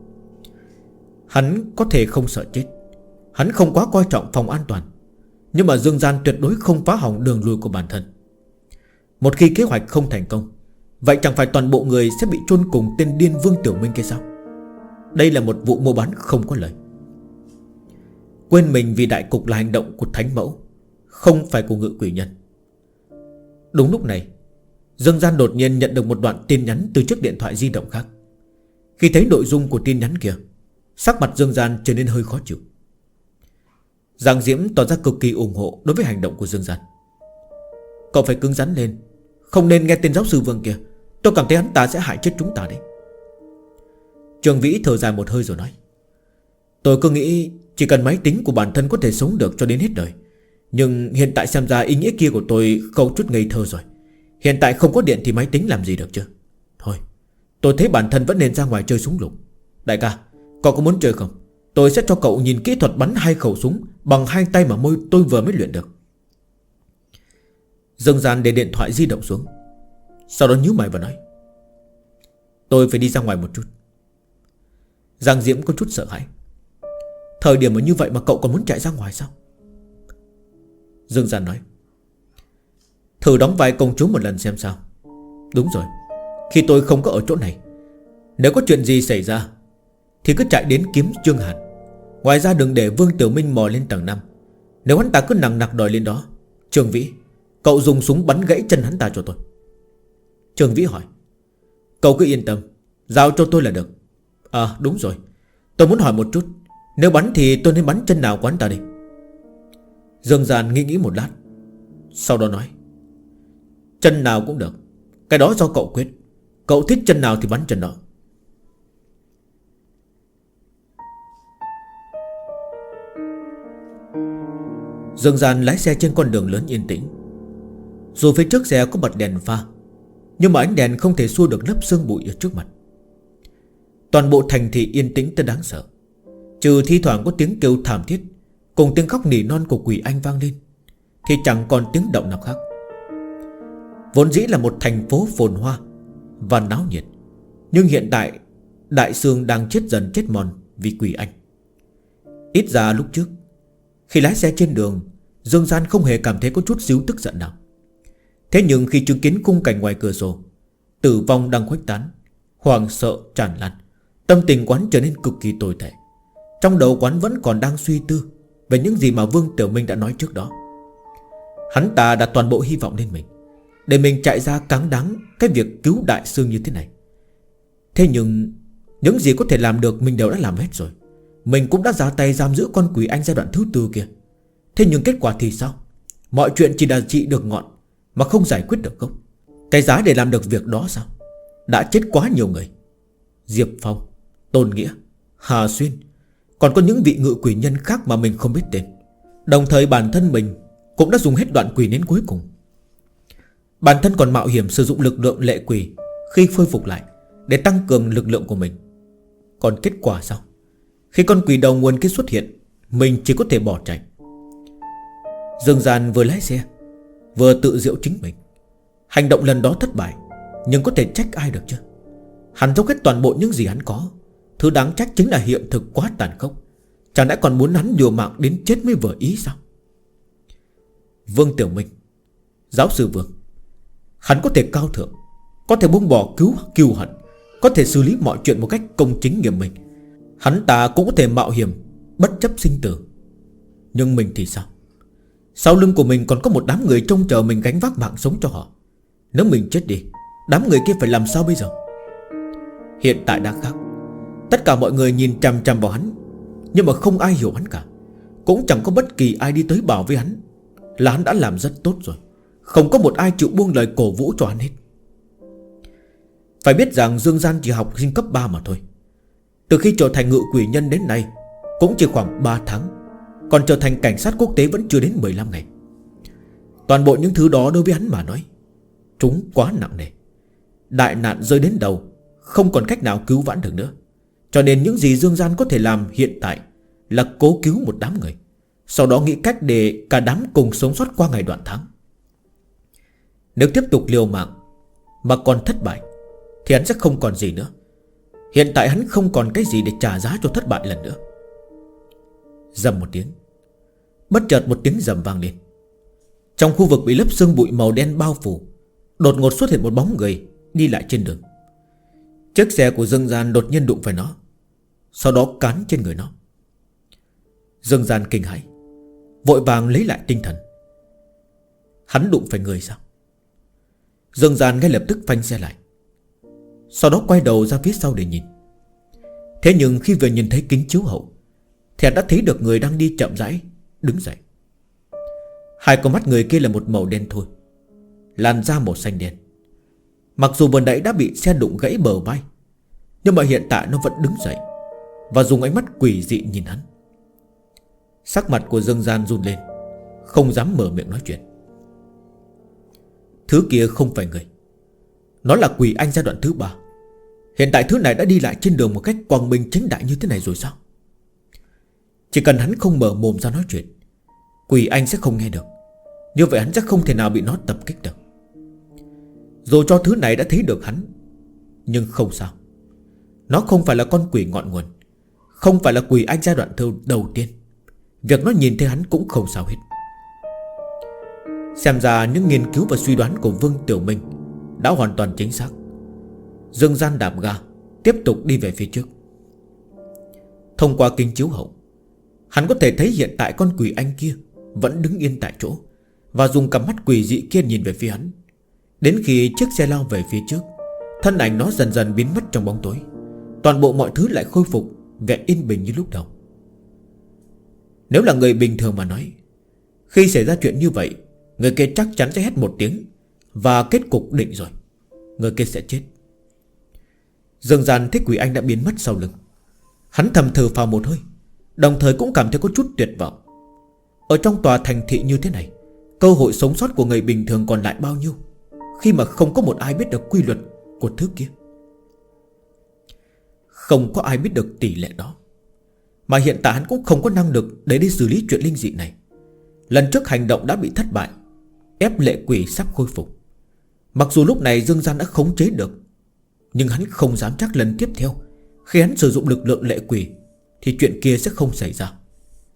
Hắn có thể không sợ chết, hắn không quá coi trọng phòng an toàn, nhưng mà Dương Gian tuyệt đối không phá hỏng đường lui của bản thân. Một khi kế hoạch không thành công, vậy chẳng phải toàn bộ người sẽ bị chôn cùng tên điên Vương Tiểu Minh kia sao? Đây là một vụ mua bán không có lời. Quên mình vì đại cục là hành động của Thánh Mẫu, không phải của Ngự Quỷ Nhân. Đúng lúc này, Dương Gian đột nhiên nhận được một đoạn tin nhắn từ chiếc điện thoại di động khác. Khi thấy nội dung của tin nhắn kia, sắc mặt Dương Gian trở nên hơi khó chịu. Giang Diễm tỏ ra cực kỳ ủng hộ đối với hành động của Dương Gian. Cậu phải cứng rắn lên, không nên nghe tên giáo sư Vương kia. Tôi cảm thấy hắn ta sẽ hại chết chúng ta đấy. Trường Vĩ thở dài một hơi rồi nói: tôi cứ nghĩ chỉ cần máy tính của bản thân có thể sống được cho đến hết đời. Nhưng hiện tại xem ra ý nghĩa kia của tôi không chút ngây thơ rồi. Hiện tại không có điện thì máy tính làm gì được chứ? Thôi, tôi thấy bản thân vẫn nên ra ngoài chơi súng lục. Đại ca, cậu có muốn chơi không? Tôi sẽ cho cậu nhìn kỹ thuật bắn 2 khẩu súng bằng 2 tay mà tôi vừa mới luyện được. Dương Gian để điện thoại di động xuống, sau đó nhíu mày và nói: tôi phải đi ra ngoài một chút. Giang Diễm có chút sợ hãi: thời điểm mà như vậy mà cậu còn muốn chạy ra ngoài sao? Dương Gian nói: thử đóng vai công chúa một lần xem sao. Đúng rồi, khi tôi không có ở chỗ này, nếu có chuyện gì xảy ra thì cứ chạy đến kiếm Trương Hàn. Ngoài ra đừng để Vương Tiểu Minh mò lên tầng 5. Nếu hắn ta cứ nằng nặc đòi lên đó, Trường Vĩ, cậu dùng súng bắn gãy chân hắn ta cho tôi. Trường Vĩ hỏi: cậu cứ yên tâm, giao cho tôi là được. À đúng rồi, tôi muốn hỏi một chút, nếu bắn thì tôi nên bắn chân nào của hắn ta đi? Dương Gian nghĩ một lát, sau đó nói: chân nào cũng được, cái đó do cậu quyết. Cậu thích chân nào thì bắn chân đó. Dương Gian lái xe trên con đường lớn yên tĩnh. Dù phía trước xe có bật đèn pha, nhưng mà ánh đèn không thể xua được lớp sương bụi ở trước mặt. Toàn bộ thành thị yên tĩnh tới đáng sợ, trừ thi thoảng có tiếng kêu thảm thiết cùng tiếng khóc nỉ non của quỷ anh vang lên, thì chẳng còn tiếng động nào khác. Vốn dĩ là một thành phố phồn hoa và náo nhiệt, nhưng hiện tại đại sương đang chết dần chết mòn vì quỷ anh. Ít ra lúc trước, khi lái xe trên đường, Dương Gian không hề cảm thấy có chút xíu tức giận nào. Thế nhưng khi chứng kiến khung cảnh ngoài cửa sổ, tử vong đang khuếch tán, hoàng sợ tràn lan, tâm tình quán trở nên cực kỳ tồi tệ. Trong đầu quán vẫn còn đang suy tư về những gì mà Vương Tiểu Minh đã nói trước đó. Hắn ta đặt toàn bộ hy vọng lên mình, để mình chạy ra cáng đáng cái việc cứu Đại Sương như thế này. Thế nhưng những gì có thể làm được mình đều đã làm hết rồi. Mình cũng đã ra tay giam giữ con quỷ anh giai đoạn thứ 4 kia. Thế nhưng kết quả thì sao? Mọi chuyện chỉ là trị được ngọn mà không giải quyết được gốc. Cái giá để làm được việc đó sao? Đã chết quá nhiều người. Diệp Phong, Tôn Nghĩa, Hà Xuyên, còn có những vị ngự quỷ nhân khác mà mình không biết tên. Đồng thời bản thân mình cũng đã dùng hết đoạn quỷ đến cuối cùng. Bản thân còn mạo hiểm sử dụng lực lượng lệ quỷ khi khôi phục lại để tăng cường lực lượng của mình. Còn kết quả sao? Khi con quỷ đầu nguồn kia xuất hiện, mình chỉ có thể bỏ chạy. Dương Gian vừa lái xe vừa tự giễu chính mình. Hành động lần đó thất bại, nhưng có thể trách ai được chứ? Hắn dốc hết toàn bộ những gì hắn có. Thứ đáng trách chính là hiện thực quá tàn khốc. Chẳng lẽ còn muốn hắn liều mạng đến chết mới vừa ý sao? Vương Tiểu Minh, giáo sư Vương, hắn có thể cao thượng, có thể buông bỏ cừu hận, có thể xử lý mọi chuyện một cách công chính nghiêm minh. Hắn ta cũng có thể mạo hiểm bất chấp sinh tử. Nhưng mình thì sao? Sau lưng của mình còn có một đám người trông chờ mình gánh vác mạng sống cho họ. Nếu mình chết đi, đám người kia phải làm sao bây giờ? Hiện tại đã khác. Tất cả mọi người nhìn chằm chằm vào hắn, nhưng mà không ai hiểu hắn cả. Cũng chẳng có bất kỳ ai đi tới bảo với hắn là hắn đã làm rất tốt rồi. Không có một ai chịu buông lời cổ vũ cho hắn hết. Phải biết rằng Dương Gian chỉ học sinh cấp 3 mà thôi. Từ khi trở thành ngự quỷ nhân đến nay cũng chỉ khoảng 3 tháng. Còn trở thành cảnh sát quốc tế vẫn chưa đến 15 ngày. Toàn bộ những thứ đó đối với hắn mà nói, chúng quá nặng nề. Đại nạn rơi đến đầu, không còn cách nào cứu vãn được nữa. Cho nên những gì Dương Gian có thể làm hiện tại là cố cứu một đám người, sau đó nghĩ cách để cả đám cùng sống sót qua ngày đoạn tháng. Nếu tiếp tục liều mạng mà còn thất bại thì hắn sẽ không còn gì nữa. Hiện tại hắn không còn cái gì để trả giá cho thất bại lần nữa. Rầm một tiếng, bất chợt một tiếng rầm vang lên. Trong khu vực bị lớp sương bụi màu đen bao phủ, đột ngột xuất hiện một bóng người đi lại trên đường. Chiếc xe của Dương Gian đột nhiên đụng phải nó, sau đó cán trên người nó. Dương Gian kinh hãi, vội vàng lấy lại tinh thần. Hắn đụng phải người sao? Dương Gian ngay lập tức phanh xe lại, sau đó quay đầu ra phía sau để nhìn. Thế nhưng khi vừa nhìn thấy kính chiếu hậu thì hắn đã thấy được người đang đi chậm rãi đứng dậy. Hai con mắt người kia là một màu đen thôi, làn da màu xanh đen. Mặc dù vừa nãy đã bị xe đụng gãy bờ vai, nhưng mà hiện tại nó vẫn đứng dậy và dùng ánh mắt quỷ dị nhìn hắn. Sắc mặt của Dương Gian run lên, không dám mở miệng nói chuyện. Thứ kia không phải người, nó là quỷ anh giai đoạn thứ 3. Hiện tại thứ này đã đi lại trên đường một cách quang minh chính đại như thế này rồi sao? Chỉ cần hắn không mở mồm ra nói chuyện, quỷ anh sẽ không nghe được. Như vậy hắn sẽ không thể nào bị nó tập kích được. Dù cho thứ này đã thấy được hắn, nhưng không sao. Nó không phải là con quỷ ngọn nguồn, không phải là quỷ anh giai đoạn đầu tiên. Việc nó nhìn thấy hắn cũng không sao hết. Xem ra những nghiên cứu và suy đoán của Vương Tiểu Minh đã hoàn toàn chính xác. Dương Gian đạp ga tiếp tục đi về phía trước. Thông qua kính chiếu hậu, hắn có thể thấy hiện tại con quỷ anh kia vẫn đứng yên tại chỗ và dùng cặp mắt quỷ dị kia nhìn về phía hắn. Đến khi chiếc xe lao về phía trước, thân ảnh nó dần dần biến mất trong bóng tối. Toàn bộ mọi thứ lại khôi phục vẻ yên bình như lúc đầu. Nếu là người bình thường mà nói, khi xảy ra chuyện như vậy, người kia chắc chắn sẽ hét một tiếng và kết cục định rồi, người kia sẽ chết. Dương Gian thấy quỷ anh đã biến mất sau lưng. Hắn thầm thở phào một hơi, đồng thời cũng cảm thấy có chút tuyệt vọng. Ở trong tòa thành thị như thế này, cơ hội sống sót của người bình thường còn lại bao nhiêu, khi mà không có một ai biết được quy luật của thứ kia. Không có ai biết được tỷ lệ đó. Mà hiện tại hắn cũng không có năng lực để đi xử lý chuyện linh dị này. Lần trước hành động đã bị thất bại, ép lệ quỷ sắp khôi phục. Mặc dù lúc này Dương Gian đã khống chế được, nhưng hắn không dám chắc lần tiếp theo khi hắn sử dụng lực lượng lệ quỷ thì chuyện kia sẽ không xảy ra.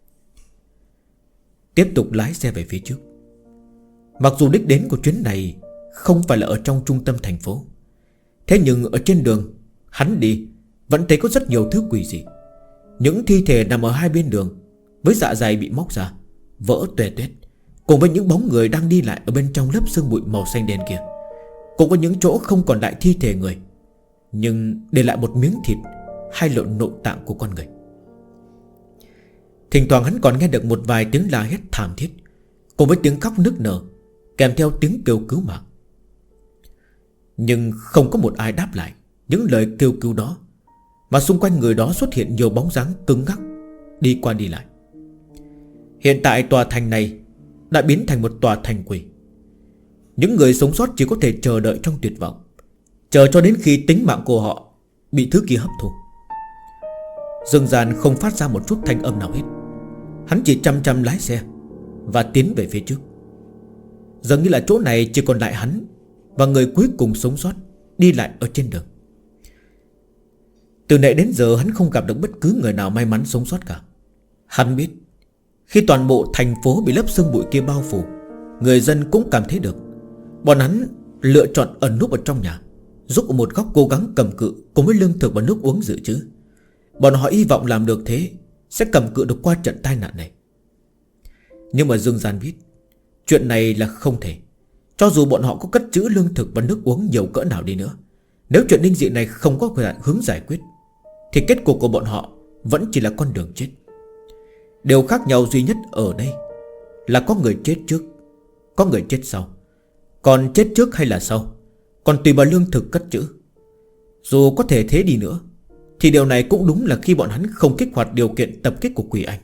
Tiếp tục lái xe về phía trước. Mặc dù đích đến của chuyến này không phải là ở trong trung tâm thành phố. Thế nhưng ở trên đường hắn đi vẫn thấy có rất nhiều thứ quỷ dị. Những thi thể nằm ở hai bên đường, với dạ dày bị móc ra, vỡ tuề tuét, cùng với những bóng người đang đi lại ở bên trong lớp sương bụi màu xanh đen kia. Cũng có những chỗ không còn lại thi thể người, nhưng để lại một miếng thịt hay lộn nội tạng của con người. Thỉnh thoảng hắn còn nghe được một vài tiếng la hét thảm thiết, cùng với tiếng khóc nức nở, kèm theo tiếng kêu cứu mạng. Nhưng không có một ai đáp lại những lời kêu cứu đó, mà xung quanh người đó xuất hiện nhiều bóng dáng cứng ngắc đi qua đi lại. Hiện tại tòa thành này đã biến thành một tòa thành quỷ. Những người sống sót chỉ có thể chờ đợi trong tuyệt vọng, chờ cho đến khi tính mạng của họ bị thứ kia hấp thu. Dương Gian không phát ra một chút thanh âm nào hết. Hắn chỉ chăm chăm lái xe và tiến về phía trước. Dường như là chỗ này chỉ còn lại hắn và người cuối cùng sống sót đi lại ở trên đường. Từ nãy đến giờ hắn không gặp được bất cứ người nào may mắn sống sót cả. Hắn biết khi toàn bộ thành phố bị lớp sương bụi kia bao phủ, người dân cũng cảm thấy được. Bọn hắn lựa chọn ẩn núp ở trong nhà, giúp ở một góc cố gắng cầm cự cùng với lương thực và nước uống dự trữ. Bọn họ hy vọng làm được thế sẽ cầm cự được qua trận tai nạn này. Nhưng mà Dương Gian biết chuyện này là không thể. Cho dù bọn họ có cất trữ lương thực và nước uống nhiều cỡ nào đi nữa, nếu chuyện linh dị này không có hướng giải quyết, thì kết cục của bọn họ vẫn chỉ là con đường chết. Điều khác nhau duy nhất ở đây là có người chết trước, có người chết sau. Còn chết trước hay là sau còn tùy vào lương thực cất trữ. Dù có thể thế đi nữa, thì điều này cũng đúng là khi bọn hắn không kích hoạt điều kiện tập kích của Quỷ Anh.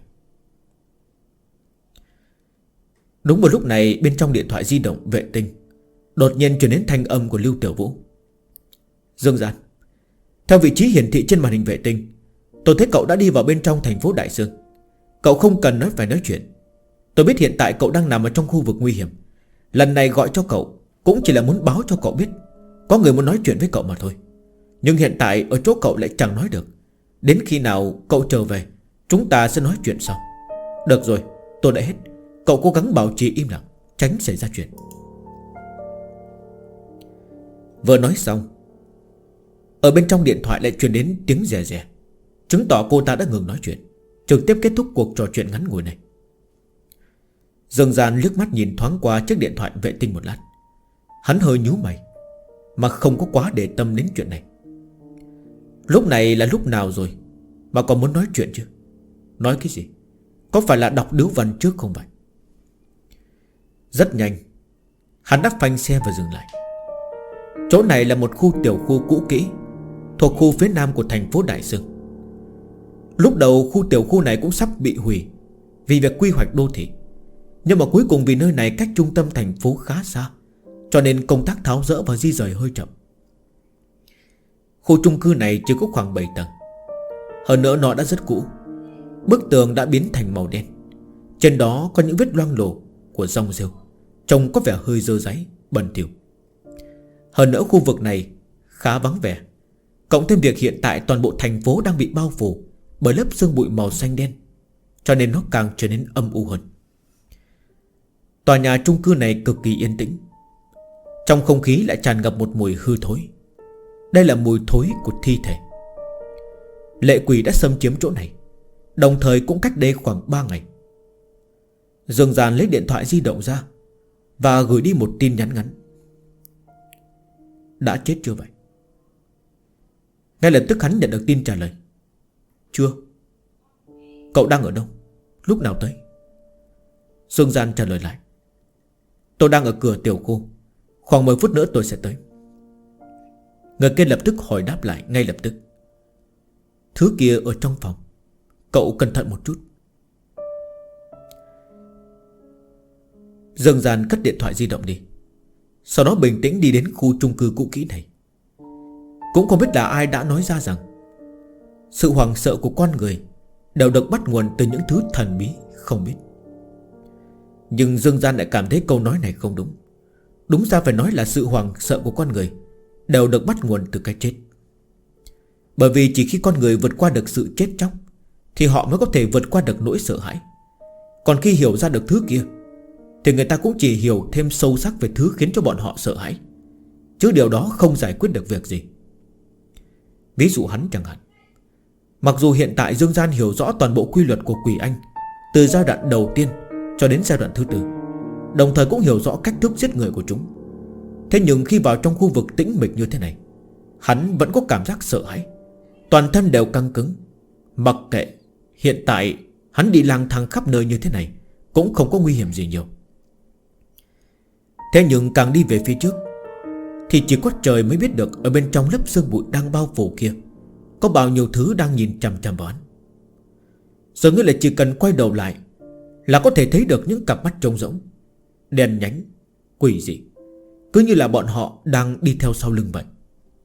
Đúng vào lúc này, bên trong điện thoại di động vệ tinh đột nhiên truyền đến thanh âm của Lưu Tiểu Vũ. Dương Gian, theo vị trí hiển thị trên màn hình vệ tinh, tôi thấy cậu đã đi vào bên trong thành phố Đại Sương. Cậu không cần phải nói chuyện. Tôi biết hiện tại cậu đang nằm ở trong khu vực nguy hiểm. Lần này gọi cho cậu cũng chỉ là muốn báo cho cậu biết có người muốn nói chuyện với cậu mà thôi. Nhưng hiện tại ở chỗ cậu lại chẳng nói được. Đến khi nào cậu trở về, chúng ta sẽ nói chuyện sau. Được rồi, tôi đã hết. Cậu cố gắng bảo trì im lặng, tránh xảy ra chuyện. Vừa nói xong, ở bên trong điện thoại lại truyền đến tiếng rè rè, chứng tỏ cô ta đã ngừng nói chuyện, trực tiếp kết thúc cuộc trò chuyện ngắn ngủi này. Dương Gian liếc mắt nhìn thoáng qua chiếc điện thoại vệ tinh một lát. Hắn hơi nhíu mày, mà không có quá để tâm đến chuyện này. Lúc này là lúc nào rồi mà còn muốn nói chuyện chứ? Nói cái gì? Có phải là đọc điếu văn trước không vậy? Rất nhanh, hắn đã phanh xe và dừng lại. Chỗ này là một khu tiểu khu cũ kỹ, thuộc khu phía nam của thành phố Đại Sương. Lúc đầu khu tiểu khu này cũng sắp bị hủy vì việc quy hoạch đô thị. Nhưng mà cuối cùng vì nơi này cách trung tâm thành phố khá xa, cho nên công tác tháo dỡ và di rời hơi chậm. Khu chung cư này chỉ có khoảng 7 tầng. Hơn nữa nó đã rất cũ. Bức tường đã biến thành màu đen. Trên đó có những vết loang lổ của rong rêu, trông có vẻ hơi dơ dáy, bẩn thỉu. Hơn nữa khu vực này khá vắng vẻ, cộng thêm việc hiện tại toàn bộ thành phố đang bị bao phủ bởi lớp sương bụi màu xanh đen, cho nên nó càng trở nên âm u hơn. Tòa nhà chung cư này cực kỳ yên tĩnh. Trong không khí lại tràn ngập một mùi hư thối. Đây là mùi thối của thi thể. Lệ quỷ đã xâm chiếm chỗ này, đồng thời cũng cách đây khoảng 3 ngày. Dương Gian lấy điện thoại di động ra và gửi đi một tin nhắn ngắn. Đã chết chưa vậy? Ngay lập tức hắn nhận được tin trả lời. Chưa. Cậu đang ở đâu? Lúc nào tới? Dương Gian trả lời lại. Tôi đang ở cửa tiểu khu, khoảng 10 phút nữa tôi sẽ tới. Người kia lập tức hỏi đáp lại ngay lập tức. Thứ kia ở trong phòng, cậu cẩn thận một chút. Dương Gian cất điện thoại di động đi, sau đó bình tĩnh đi đến khu chung cư cũ kỹ này. Cũng không biết là ai đã nói ra rằng sự hoảng sợ của con người đều được bắt nguồn từ những thứ thần bí không biết. Nhưng Dương Gian lại cảm thấy câu nói này không đúng. Đúng ra phải nói là sự hoảng sợ của con người đều được bắt nguồn từ cái chết. Bởi vì chỉ khi con người vượt qua được sự chết chóc thì họ mới có thể vượt qua được nỗi sợ hãi. Còn khi hiểu ra được thứ kia thì người ta cũng chỉ hiểu thêm sâu sắc về thứ khiến cho bọn họ sợ hãi, chứ điều đó không giải quyết được việc gì. Ví dụ hắn chẳng hạn. Mặc dù hiện tại Dương Gian hiểu rõ toàn bộ quy luật của Quỷ Anh từ giai đoạn đầu tiên cho đến giai đoạn thứ 4, đồng thời cũng hiểu rõ cách thức giết người của chúng. Thế nhưng khi vào trong khu vực tĩnh mịch như thế này, hắn vẫn có cảm giác sợ hãi, toàn thân đều căng cứng. Mặc kệ hiện tại hắn đi lang thang khắp nơi như thế này cũng không có nguy hiểm gì nhiều. Thế nhưng càng đi về phía trước thì chỉ có trời mới biết được ở bên trong lớp sương bụi đang bao phủ kia có bao nhiêu thứ đang nhìn chằm chằm vào hắn. Dường như là chỉ cần quay đầu lại là có thể thấy được những cặp mắt trống rỗng, đen nhánh, quỷ dị, cứ như là bọn họ đang đi theo sau lưng vậy.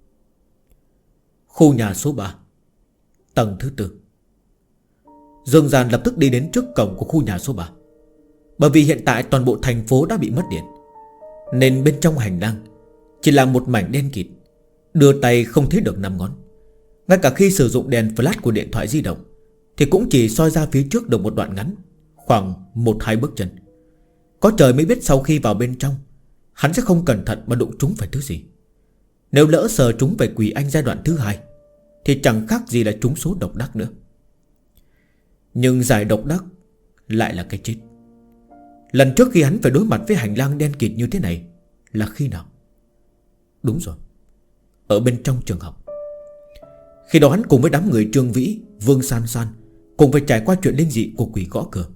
Khu nhà số 3, tầng thứ 4. Dương Gian lập tức đi đến trước cổng của khu nhà số 3. Bởi vì hiện tại toàn bộ thành phố đã bị mất điện, nên bên trong hành lang chỉ là một mảnh đen kịt, đưa tay không thấy được 5 ngón. Ngay cả khi sử dụng đèn flash của điện thoại di động thì cũng chỉ soi ra phía trước được một đoạn ngắn, khoảng 1-2 bước chân. Có trời mới biết sau khi vào bên trong hắn sẽ không cẩn thận mà đụng trúng phải thứ gì. Nếu lỡ sờ trúng về Quỷ Anh giai đoạn thứ 2 thì chẳng khác gì là trúng số độc đắc nữa. Nhưng giải độc đắc lại là cái chết. Lần trước khi hắn phải đối mặt với hành lang đen kịt như thế này là khi nào? Đúng rồi, ở bên trong trường học. Khi đó hắn cùng với đám người Trương Vĩ, Vương San San cùng phải trải qua chuyện linh dị của quỷ gõ cửa.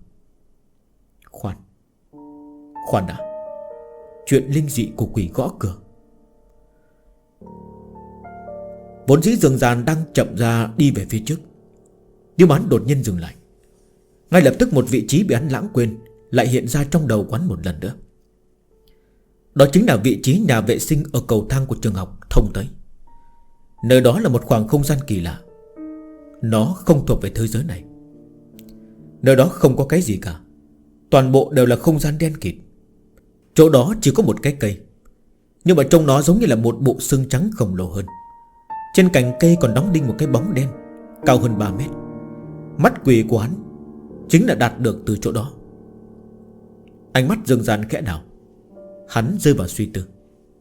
Khoan đã, chuyện linh dị của quỷ gõ cửa. Vốn dĩ Dương Gian đang chậm ra đi về phía trước, nhưng hắn đột nhiên dừng lại. Ngay lập tức một vị trí bị hắn lãng quên lại hiện ra trong đầu quán một lần nữa. Đó chính là vị trí nhà vệ sinh ở cầu thang của trường học thông tới. Nơi đó là một khoảng không gian kỳ lạ. Nó không thuộc về thế giới này. Nơi đó không có cái gì cả, toàn bộ đều là không gian đen kịt. Chỗ đó chỉ có một cái cây, nhưng mà trông nó giống như là một bộ xương trắng khổng lồ hơn. Trên cành cây còn đóng đinh một cái bóng đen cao hơn 3 mét. Mắt quỷ của hắn chính là đạt được từ chỗ đó. Ánh mắt Dương Gian khẽ đảo, hắn rơi vào suy tư.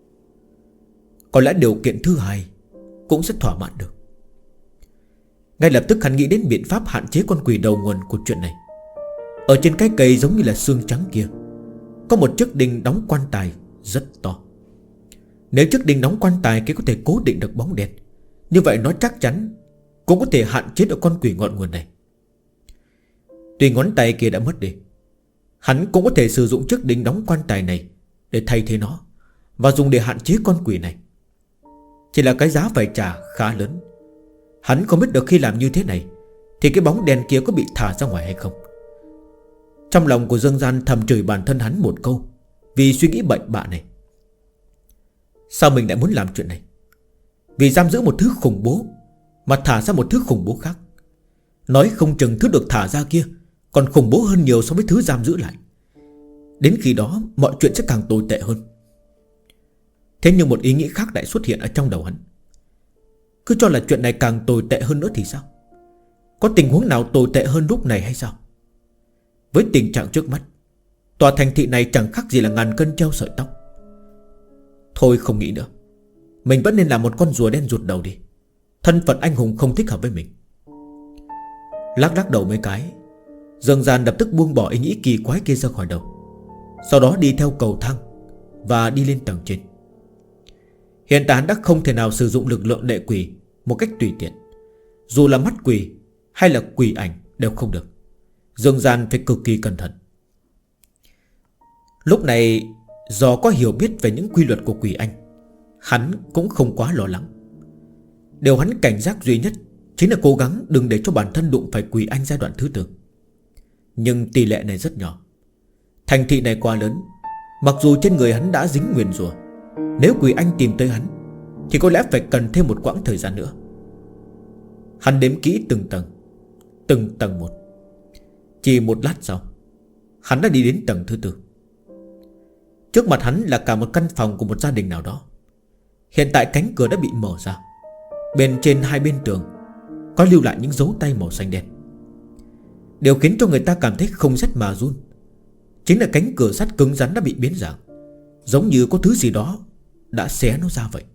Có lẽ điều kiện thứ 2 cũng sẽ thỏa mãn được. Ngay lập tức hắn nghĩ đến biện pháp hạn chế con quỷ đầu nguồn của chuyện này. Ở trên cái cây giống như là xương trắng kia có một chiếc đinh đóng quan tài rất to. Nếu chiếc đinh đóng quan tài kia có thể cố định được bóng đen, như vậy nó chắc chắn cũng có thể hạn chế được con quỷ ngọn nguồn này. Tuy ngón tay kia đã mất đi, hắn cũng có thể sử dụng chiếc đinh đóng quan tài này để thay thế nó và dùng để hạn chế con quỷ này. Chỉ là cái giá phải trả khá lớn. Hắn không biết được khi làm như thế này thì cái bóng đen kia có bị thả ra ngoài hay không. Trong lòng của Dương Gian thầm chửi bản thân hắn một câu vì suy nghĩ bệnh bạ này. Sao mình lại muốn làm chuyện này? Vì giam giữ một thứ khủng bố mà thả ra một thứ khủng bố khác. Nói không chừng thứ được thả ra kia còn khủng bố hơn nhiều so với thứ giam giữ lại. Đến khi đó mọi chuyện sẽ càng tồi tệ hơn. Thế nhưng một ý nghĩ khác lại xuất hiện ở trong đầu hắn. Cứ cho là chuyện này càng tồi tệ hơn nữa thì sao? Có tình huống nào tồi tệ hơn lúc này hay sao? Với tình trạng trước mắt, tòa thành thị này chẳng khác gì là ngàn cân treo sợi tóc. Thôi không nghĩ nữa, mình vẫn nên làm một con rùa đen rụt đầu đi. Thân phận anh hùng không thích hợp với mình. Lắc lắc đầu mấy cái, Dương Gian lập tức buông bỏ ý nghĩ kỳ quái kia ra khỏi đầu. Sau đó đi theo cầu thang và đi lên tầng trên. Hiện tại hắn đã không thể nào sử dụng lực lượng lệ quỷ một cách tùy tiện. Dù là mắt quỷ hay là quỷ ảnh đều không được. Dương Gian phải cực kỳ cẩn thận. Lúc này do có hiểu biết về những quy luật của quỷ anh, hắn cũng không quá lo lắng. Điều hắn cảnh giác duy nhất chính là cố gắng đừng để cho bản thân đụng phải quỷ anh giai đoạn thứ 4. Nhưng tỷ lệ này rất nhỏ. Thành thị này quá lớn, mặc dù trên người hắn đã dính nguyền rủa, nếu quỷ anh tìm tới hắn thì có lẽ phải cần thêm một quãng thời gian nữa. Hắn đếm kỹ từng tầng một. Chỉ một lát sau, hắn đã đi đến tầng thứ 4. Trước mặt hắn là cả một căn phòng của một gia đình nào đó. Hiện tại cánh cửa đã bị mở ra. Bên trên hai bên tường có lưu lại những dấu tay màu xanh đen. Điều khiến cho người ta cảm thấy không rét mà run chính là cánh cửa sắt cứng rắn đã bị biến dạng, giống như có thứ gì đó đã xé nó ra vậy.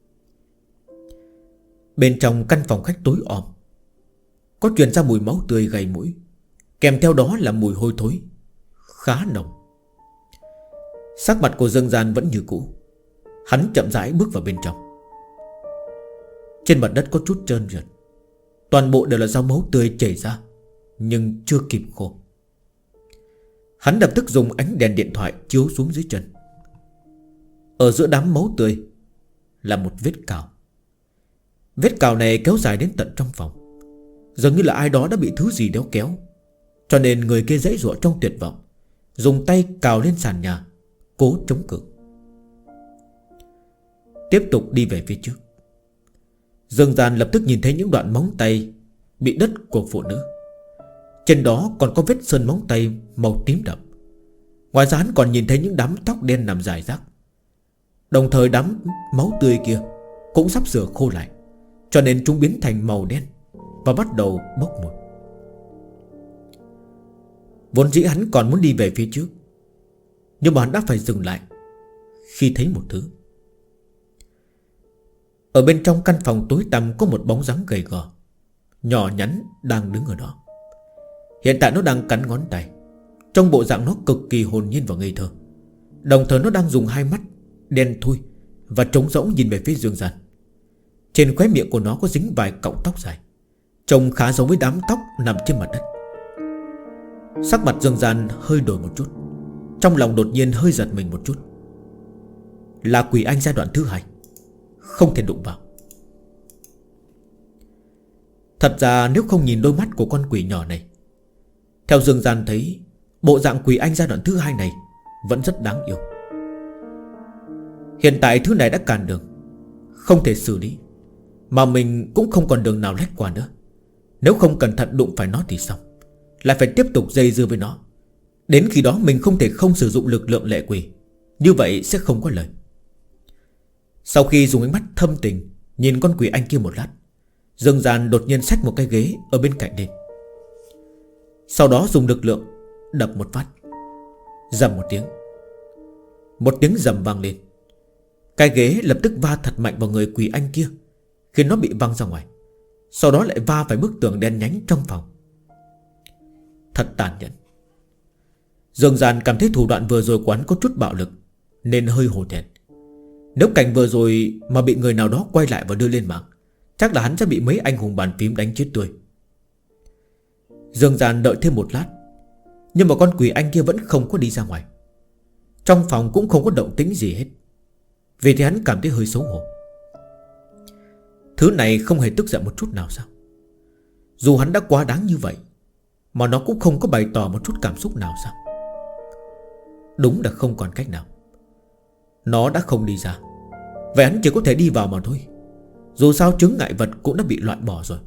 Bên trong căn phòng khách tối om, có truyền ra mùi máu tươi gây mũi, kèm theo đó là mùi hôi thối khá nồng. Sắc mặt của Dương Gian vẫn như cũ. Hắn chậm rãi bước vào bên trong. Trên mặt đất có chút trơn trượt, toàn bộ đều là dòng máu tươi chảy ra, nhưng chưa kịp khô. Hắn lập tức dùng ánh đèn điện thoại chiếu xuống dưới chân. Ở giữa đám máu tươi là một vết cào. Vết cào này kéo dài đến tận trong phòng, dường như là ai đó đã bị thứ gì đéo kéo, cho nên người kia giãy giụa trong tuyệt vọng, dùng tay cào lên sàn nhà, cố chống cự. Tiếp tục đi về phía trước. Dương Gian lập tức nhìn thấy những đoạn móng tay bị đứt của phụ nữ. Trên đó còn có vết sơn móng tay màu tím đậm. Ngoài ra hắn còn nhìn thấy những đám tóc đen nằm rải rác. Đồng thời đám máu tươi kia cũng sắp sửa khô lại, cho nên chúng biến thành màu đen và bắt đầu bốc mùi. Vốn dĩ hắn còn muốn đi về phía trước, nhưng mà hắn đã phải dừng lại khi thấy một thứ. Ở bên trong căn phòng tối tăm có một bóng dáng gầy gò, nhỏ nhắn đang đứng ở đó. Hiện tại nó đang cắn ngón tay. Trong bộ dạng nó cực kỳ hồn nhiên và ngây thơ. Đồng thời nó đang dùng hai mắt đen thui và trống rỗng nhìn về phía Dương Gian. Trên khóe miệng của nó có dính vài cọng tóc dài, trông khá giống với đám tóc nằm trên mặt đất. Sắc mặt Dương Gian hơi đổi một chút, trong lòng đột nhiên hơi giật mình một chút. Là Quỷ Anh giai đoạn thứ 2, không thể đụng vào. Thật ra nếu không nhìn đôi mắt của con quỷ nhỏ này, theo Dương Gian thấy, bộ dạng Quỷ Anh giai đoạn thứ 2 này vẫn rất đáng yêu. Hiện tại thứ này đã cản đường, không thể xử lý, mà mình cũng không còn đường nào lách qua nữa. Nếu không cẩn thận đụng phải nó thì xong, lại phải tiếp tục dây dưa với nó. Đến khi đó mình không thể không sử dụng lực lượng lệ quỷ, như vậy sẽ không có lời. Sau khi dùng ánh mắt thâm tình nhìn con Quỷ Anh kia một lát, Dương Gian đột nhiên xách một cái ghế ở bên cạnh lên. Sau đó dùng lực lượng đập một phát. Rầm một tiếng. Một tiếng rầm vang lên. Cái ghế lập tức va thật mạnh vào người Quỷ Anh kia, khiến nó bị văng ra ngoài. Sau đó lại va phải bức tường đen nhánh trong phòng. Thật tàn nhẫn. Dương Gian cảm thấy thủ đoạn vừa rồi của hắn có chút bạo lực, nên hơi hổ thẹn. Nếu cảnh vừa rồi mà bị người nào đó quay lại và đưa lên mạng, chắc là hắn sẽ bị mấy anh hùng bàn phím đánh chết tươi. Dương Gian đợi thêm một lát, nhưng mà con Quỷ Anh kia vẫn không có đi ra ngoài. Trong phòng cũng không có động tĩnh gì hết. Vì thế hắn cảm thấy hơi xấu hổ. Thứ này không hề tức giận một chút nào sao? Dù hắn đã quá đáng như vậy, mà nó cũng không có bày tỏ một chút cảm xúc nào sao? Đúng là không còn cách nào. Nó đã không đi ra, vậy hắn chỉ có thể đi vào mà thôi. Dù sao chướng ngại vật cũng đã bị loại bỏ rồi.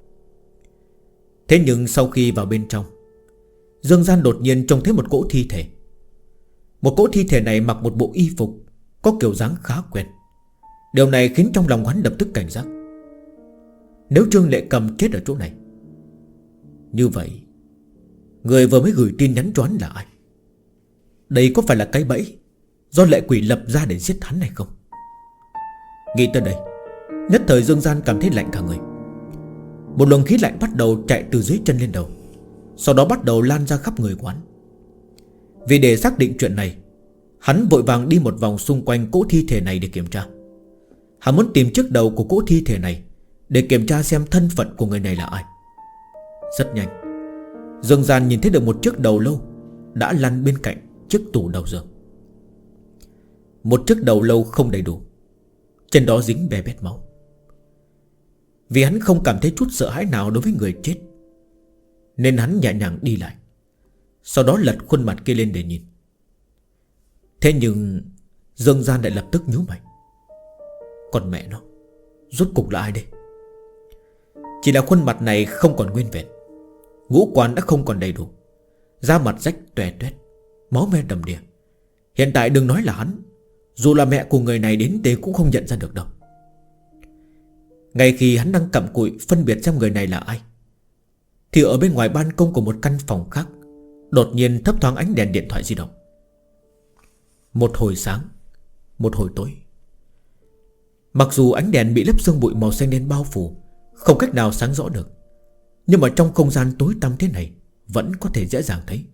Thế nhưng sau khi vào bên trong, Dương Gian đột nhiên trông thấy một cỗ thi thể. Một cỗ thi thể này mặc một bộ y phục có kiểu dáng khá quen. Điều này khiến trong lòng hắn lập tức cảnh giác. Nếu Trương Lệ Cầm chết ở chỗ này, như vậy người vừa mới gửi tin nhắn cho hắn là ai? Đây có phải là cái bẫy do lệ quỷ lập ra để giết hắn hay không? Nghĩ tới đây, nhất thời Dương Gian cảm thấy lạnh cả người. Một luồng khí lạnh bắt đầu chạy từ dưới chân lên đầu, sau đó bắt đầu lan ra khắp người quán. Vì để xác định chuyện này, hắn vội vàng đi một vòng xung quanh cỗ thi thể này để kiểm tra. Hắn muốn tìm chiếc đầu của cỗ thi thể này để kiểm tra xem thân phận của người này là ai. Rất nhanh, Dương Gian nhìn thấy được một chiếc đầu lâu đã lăn bên cạnh chiếc tủ đầu giường. Một chiếc đầu lâu không đầy đủ, trên đó dính bè bét máu. Vì hắn không cảm thấy chút sợ hãi nào đối với người chết, nên hắn nhẹ nhàng đi lại, sau đó lật khuôn mặt kia lên để nhìn. Thế nhưng Dương Gian lại lập tức nhíu mày. Còn mẹ nó, rốt cục là ai đây? Chỉ là khuôn mặt này không còn nguyên vẹn, ngũ quan đã không còn đầy đủ, da mặt rách tòe toét, máu me đầm đìa. Hiện tại đừng nói là hắn, dù là mẹ của người này đến đây cũng không nhận ra được đâu. Ngay khi hắn đang cặm cụi phân biệt xem người này là ai, thì ở bên ngoài ban công của một căn phòng khác Đột nhiên thấp thoáng ánh đèn điện thoại di động. Một hồi sáng, một hồi tối. Mặc dù ánh đèn bị lớp sương bụi màu xanh đen bao phủ, không cách nào sáng rõ được, nhưng mà trong không gian tối tăm thế này vẫn có thể dễ dàng thấy.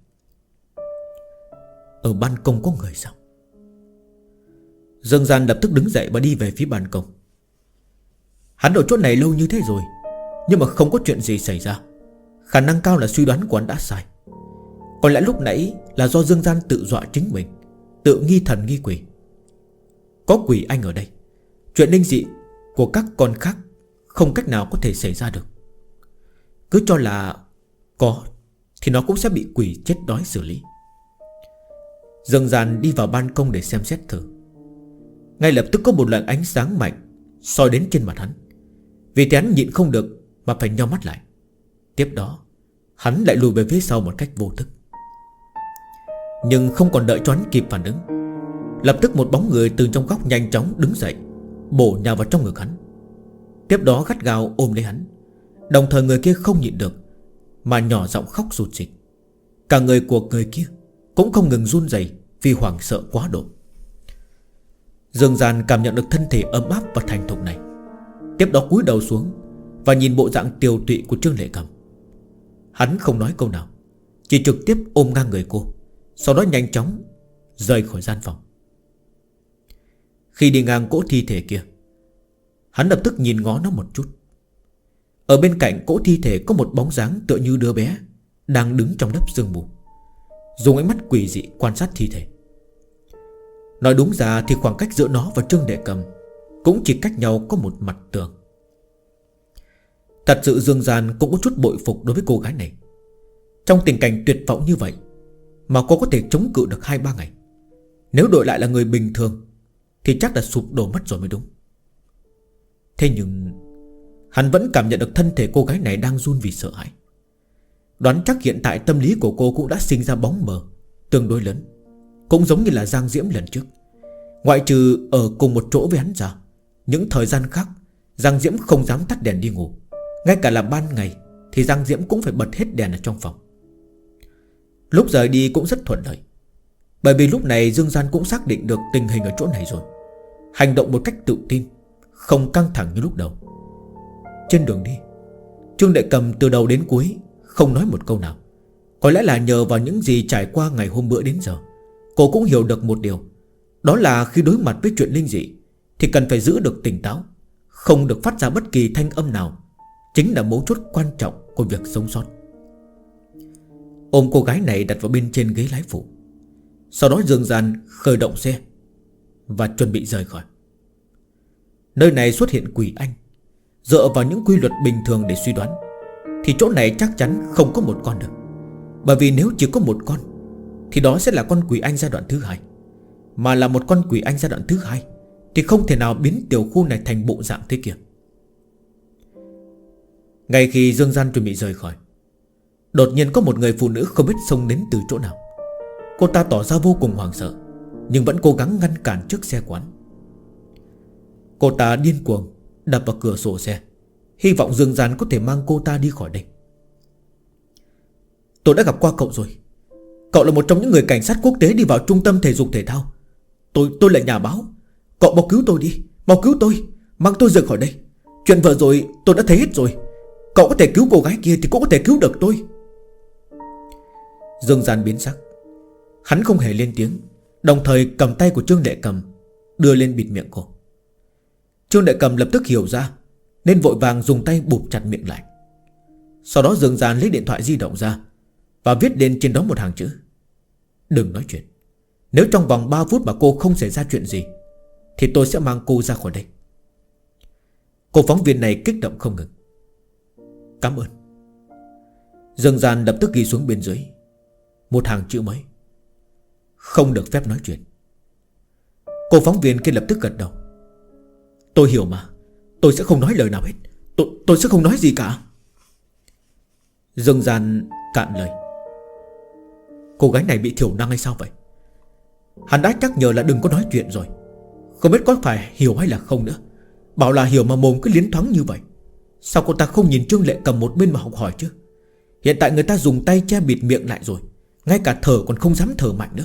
Ở ban công có người sao? Dương Gian lập tức đứng dậy và đi về phía ban công. Hắn ở chỗ này lâu như thế rồi, nhưng mà không có chuyện gì xảy ra. Khả năng cao là suy đoán của hắn đã sai. Có lẽ lúc nãy là do Dương Gian tự dọa chính mình, tự nghi thần nghi quỷ. Có quỷ anh ở đây, chuyện linh dị của các con khác không cách nào có thể xảy ra được. Cứ cho là có thì nó cũng sẽ bị quỷ chết đói xử lý. Dương Gian đi vào ban công để xem xét thử. Ngay lập tức có một lần ánh sáng mạnh soi đến trên mặt hắn. Vì thế hắn nhịn không được mà phải nheo mắt lại. Tiếp đó hắn lại lùi về phía sau một cách vô thức. Nhưng không còn đợi cho hắn kịp phản ứng, lập tức một bóng người từ trong góc nhanh chóng đứng dậy, bổ nhào vào trong ngực hắn. Tiếp đó gắt gao ôm lấy hắn. Đồng thời người kia không nhịn được mà nhỏ giọng khóc sụt sịt. Cả người của người kia cũng không ngừng run rẩy vì hoảng sợ quá độ. Dương Gian cảm nhận được thân thể ấm áp và thành thục này. Tiếp đó cúi đầu xuống và nhìn bộ dạng tiều tụy của Trương Lệ Cầm. Hắn không nói câu nào, chỉ trực tiếp ôm ngang người cô, sau đó nhanh chóng rời khỏi gian phòng. Khi đi ngang cỗ thi thể kia, hắn lập tức nhìn ngó nó một chút. Ở bên cạnh cỗ thi thể có một bóng dáng tựa như đứa bé đang đứng trong lớp sương mù, dùng ánh mắt quỷ dị quan sát thi thể. Nói đúng ra thì khoảng cách giữa nó và Trương Lệ Cầm cũng chỉ cách nhau có một mặt tường. Thật sự Dương Gian cũng có chút bội phục đối với cô gái này. Trong tình cảnh tuyệt vọng như vậy mà cô có thể chống cự được 2-3 ngày. Nếu đổi lại là người bình thường thì chắc là sụp đổ mất rồi mới đúng. Thế nhưng hắn vẫn cảm nhận được thân thể cô gái này đang run vì sợ hãi. Đoán chắc hiện tại tâm lý của cô cũng đã sinh ra bóng mờ tương đối lớn, cũng giống như là Giang Diễm lần trước. Ngoại trừ ở cùng một chỗ với hắn ra, những thời gian khác Giang Diễm không dám tắt đèn đi ngủ. Ngay cả là ban ngày thì Giang Diễm cũng phải bật hết đèn ở trong phòng. Lúc rời đi cũng rất thuận lợi, bởi vì lúc này Dương Gian cũng xác định được tình hình ở chỗ này rồi. Hành động một cách tự tin, không căng thẳng như lúc đầu. Trên đường đi, Trương Lệ Cầm từ đầu đến cuối không nói một câu nào. Có lẽ là nhờ vào những gì trải qua ngày hôm bữa đến giờ, cô cũng hiểu được một điều. Đó là khi đối mặt với chuyện linh dị thì cần phải giữ được tỉnh táo, không được phát ra bất kỳ thanh âm nào. Chính là mấu chốt quan trọng của việc sống sót. Ôm cô gái này đặt vào bên trên ghế lái phụ. Sau đó Dương Gian khởi động xe và chuẩn bị rời khỏi. Nơi này xuất hiện quỷ anh. Dựa vào những quy luật bình thường để suy đoán thì chỗ này chắc chắn không có một con được. Bởi vì nếu chỉ có một con thì đó sẽ là con quỷ anh giai đoạn thứ 2. Mà là một con quỷ anh giai đoạn thứ 2 thì không thể nào biến tiểu khu này thành bộ dạng thế kia. Ngay khi Dương Gian chuẩn bị rời khỏi, đột nhiên có một người phụ nữ không biết xông đến từ chỗ nào. Cô ta tỏ ra vô cùng hoảng sợ, nhưng vẫn cố gắng ngăn cản trước xe quán. Cô ta điên cuồng đập vào cửa sổ xe, hy vọng Dương Gian có thể mang cô ta đi khỏi đây. Tôi đã gặp qua cậu rồi. Cậu là một trong những người cảnh sát quốc tế đi vào trung tâm thể dục thể thao. Tôi là nhà báo. Cậu mau cứu tôi đi, mau cứu tôi, mang tôi rời khỏi đây. Chuyện vừa rồi tôi đã thấy hết rồi. Cậu có thể cứu cô gái kia thì cũng có thể cứu được tôi. Dương Gian biến sắc. Hắn không hề lên tiếng, đồng thời cầm tay của Trương Lệ Cầm đưa lên bịt miệng cô. Trương Lệ Cầm lập tức hiểu ra nên vội vàng dùng tay bụp chặt miệng lại. Sau đó Dương Gian lấy điện thoại di động ra và viết lên trên đó một hàng chữ: đừng nói chuyện. Nếu trong vòng 3 phút mà cô không xảy ra chuyện gì thì tôi sẽ mang cô ra khỏi đây. Cô phóng viên này kích động không ngừng. Cảm ơn. Dương Gian lập tức ghi xuống bên dưới một hàng chữ mới: không được phép nói chuyện. Cô phóng viên kia lập tức gật đầu. Tôi hiểu mà, tôi sẽ không nói lời nào hết. Tôi sẽ không nói gì cả. Dương Gian cạn lời. Cô gái này bị thiểu năng hay sao vậy? Hắn đã nhắc nhở là đừng có nói chuyện rồi. Không biết có phải hiểu hay là không nữa. Bảo là hiểu mà mồm cứ liến thoáng như vậy. Sao cô ta không nhìn Trương Lệ Cầm một bên mà học hỏi chứ? Hiện tại người ta dùng tay che bịt miệng lại rồi, ngay cả thở còn không dám thở mạnh nữa.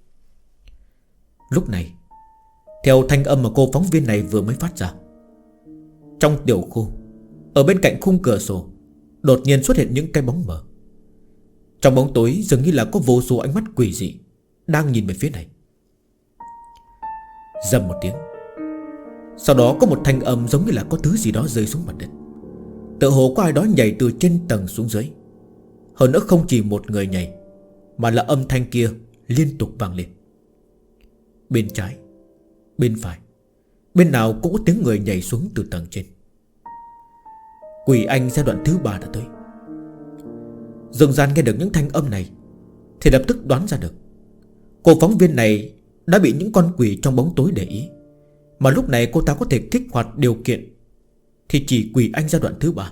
Lúc này, theo thanh âm mà cô phóng viên này vừa mới phát ra, trong tiểu khu, ở bên cạnh khung cửa sổ, đột nhiên xuất hiện những cái bóng mờ. Trong bóng tối dường như là có vô số ánh mắt quỷ dị đang nhìn về phía này. Rầm một tiếng, sau đó có một thanh âm giống như là có thứ gì đó rơi xuống mặt đất. Tựa hồ có ai đó nhảy từ trên tầng xuống dưới. Hơn nữa không chỉ một người nhảy, mà là âm thanh kia liên tục vang lên. Bên trái, bên phải, bên nào cũng có tiếng người nhảy xuống từ tầng trên. Quỷ Anh giai đoạn thứ 3 đã tới. Dương Gian nghe được những thanh âm này thì lập tức đoán ra được cô phóng viên này đã bị những con quỷ trong bóng tối để ý. Mà lúc này cô ta có thể kích hoạt điều kiện thì chỉ Quỷ Anh giai đoạn thứ 3.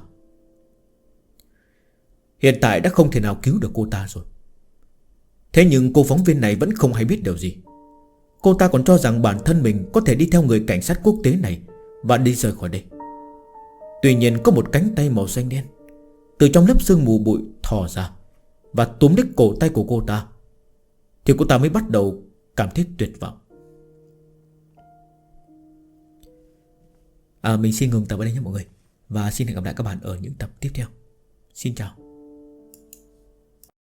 Hiện tại đã không thể nào cứu được cô ta rồi. Thế nhưng cô phóng viên này vẫn không hay biết điều gì. Cô ta còn cho rằng bản thân mình có thể đi theo người cảnh sát quốc tế này và đi rời khỏi đây. Tuy nhiên có một cánh tay màu xanh đen từ trong lớp sương mù bụi thò ra và túm lấy cổ tay của cô ta, thì cô ta mới bắt đầu cảm thấy tuyệt vọng. Mình xin ngừng tập ở đây nhé mọi người, và xin hẹn gặp lại các bạn ở những tập tiếp theo. Xin chào.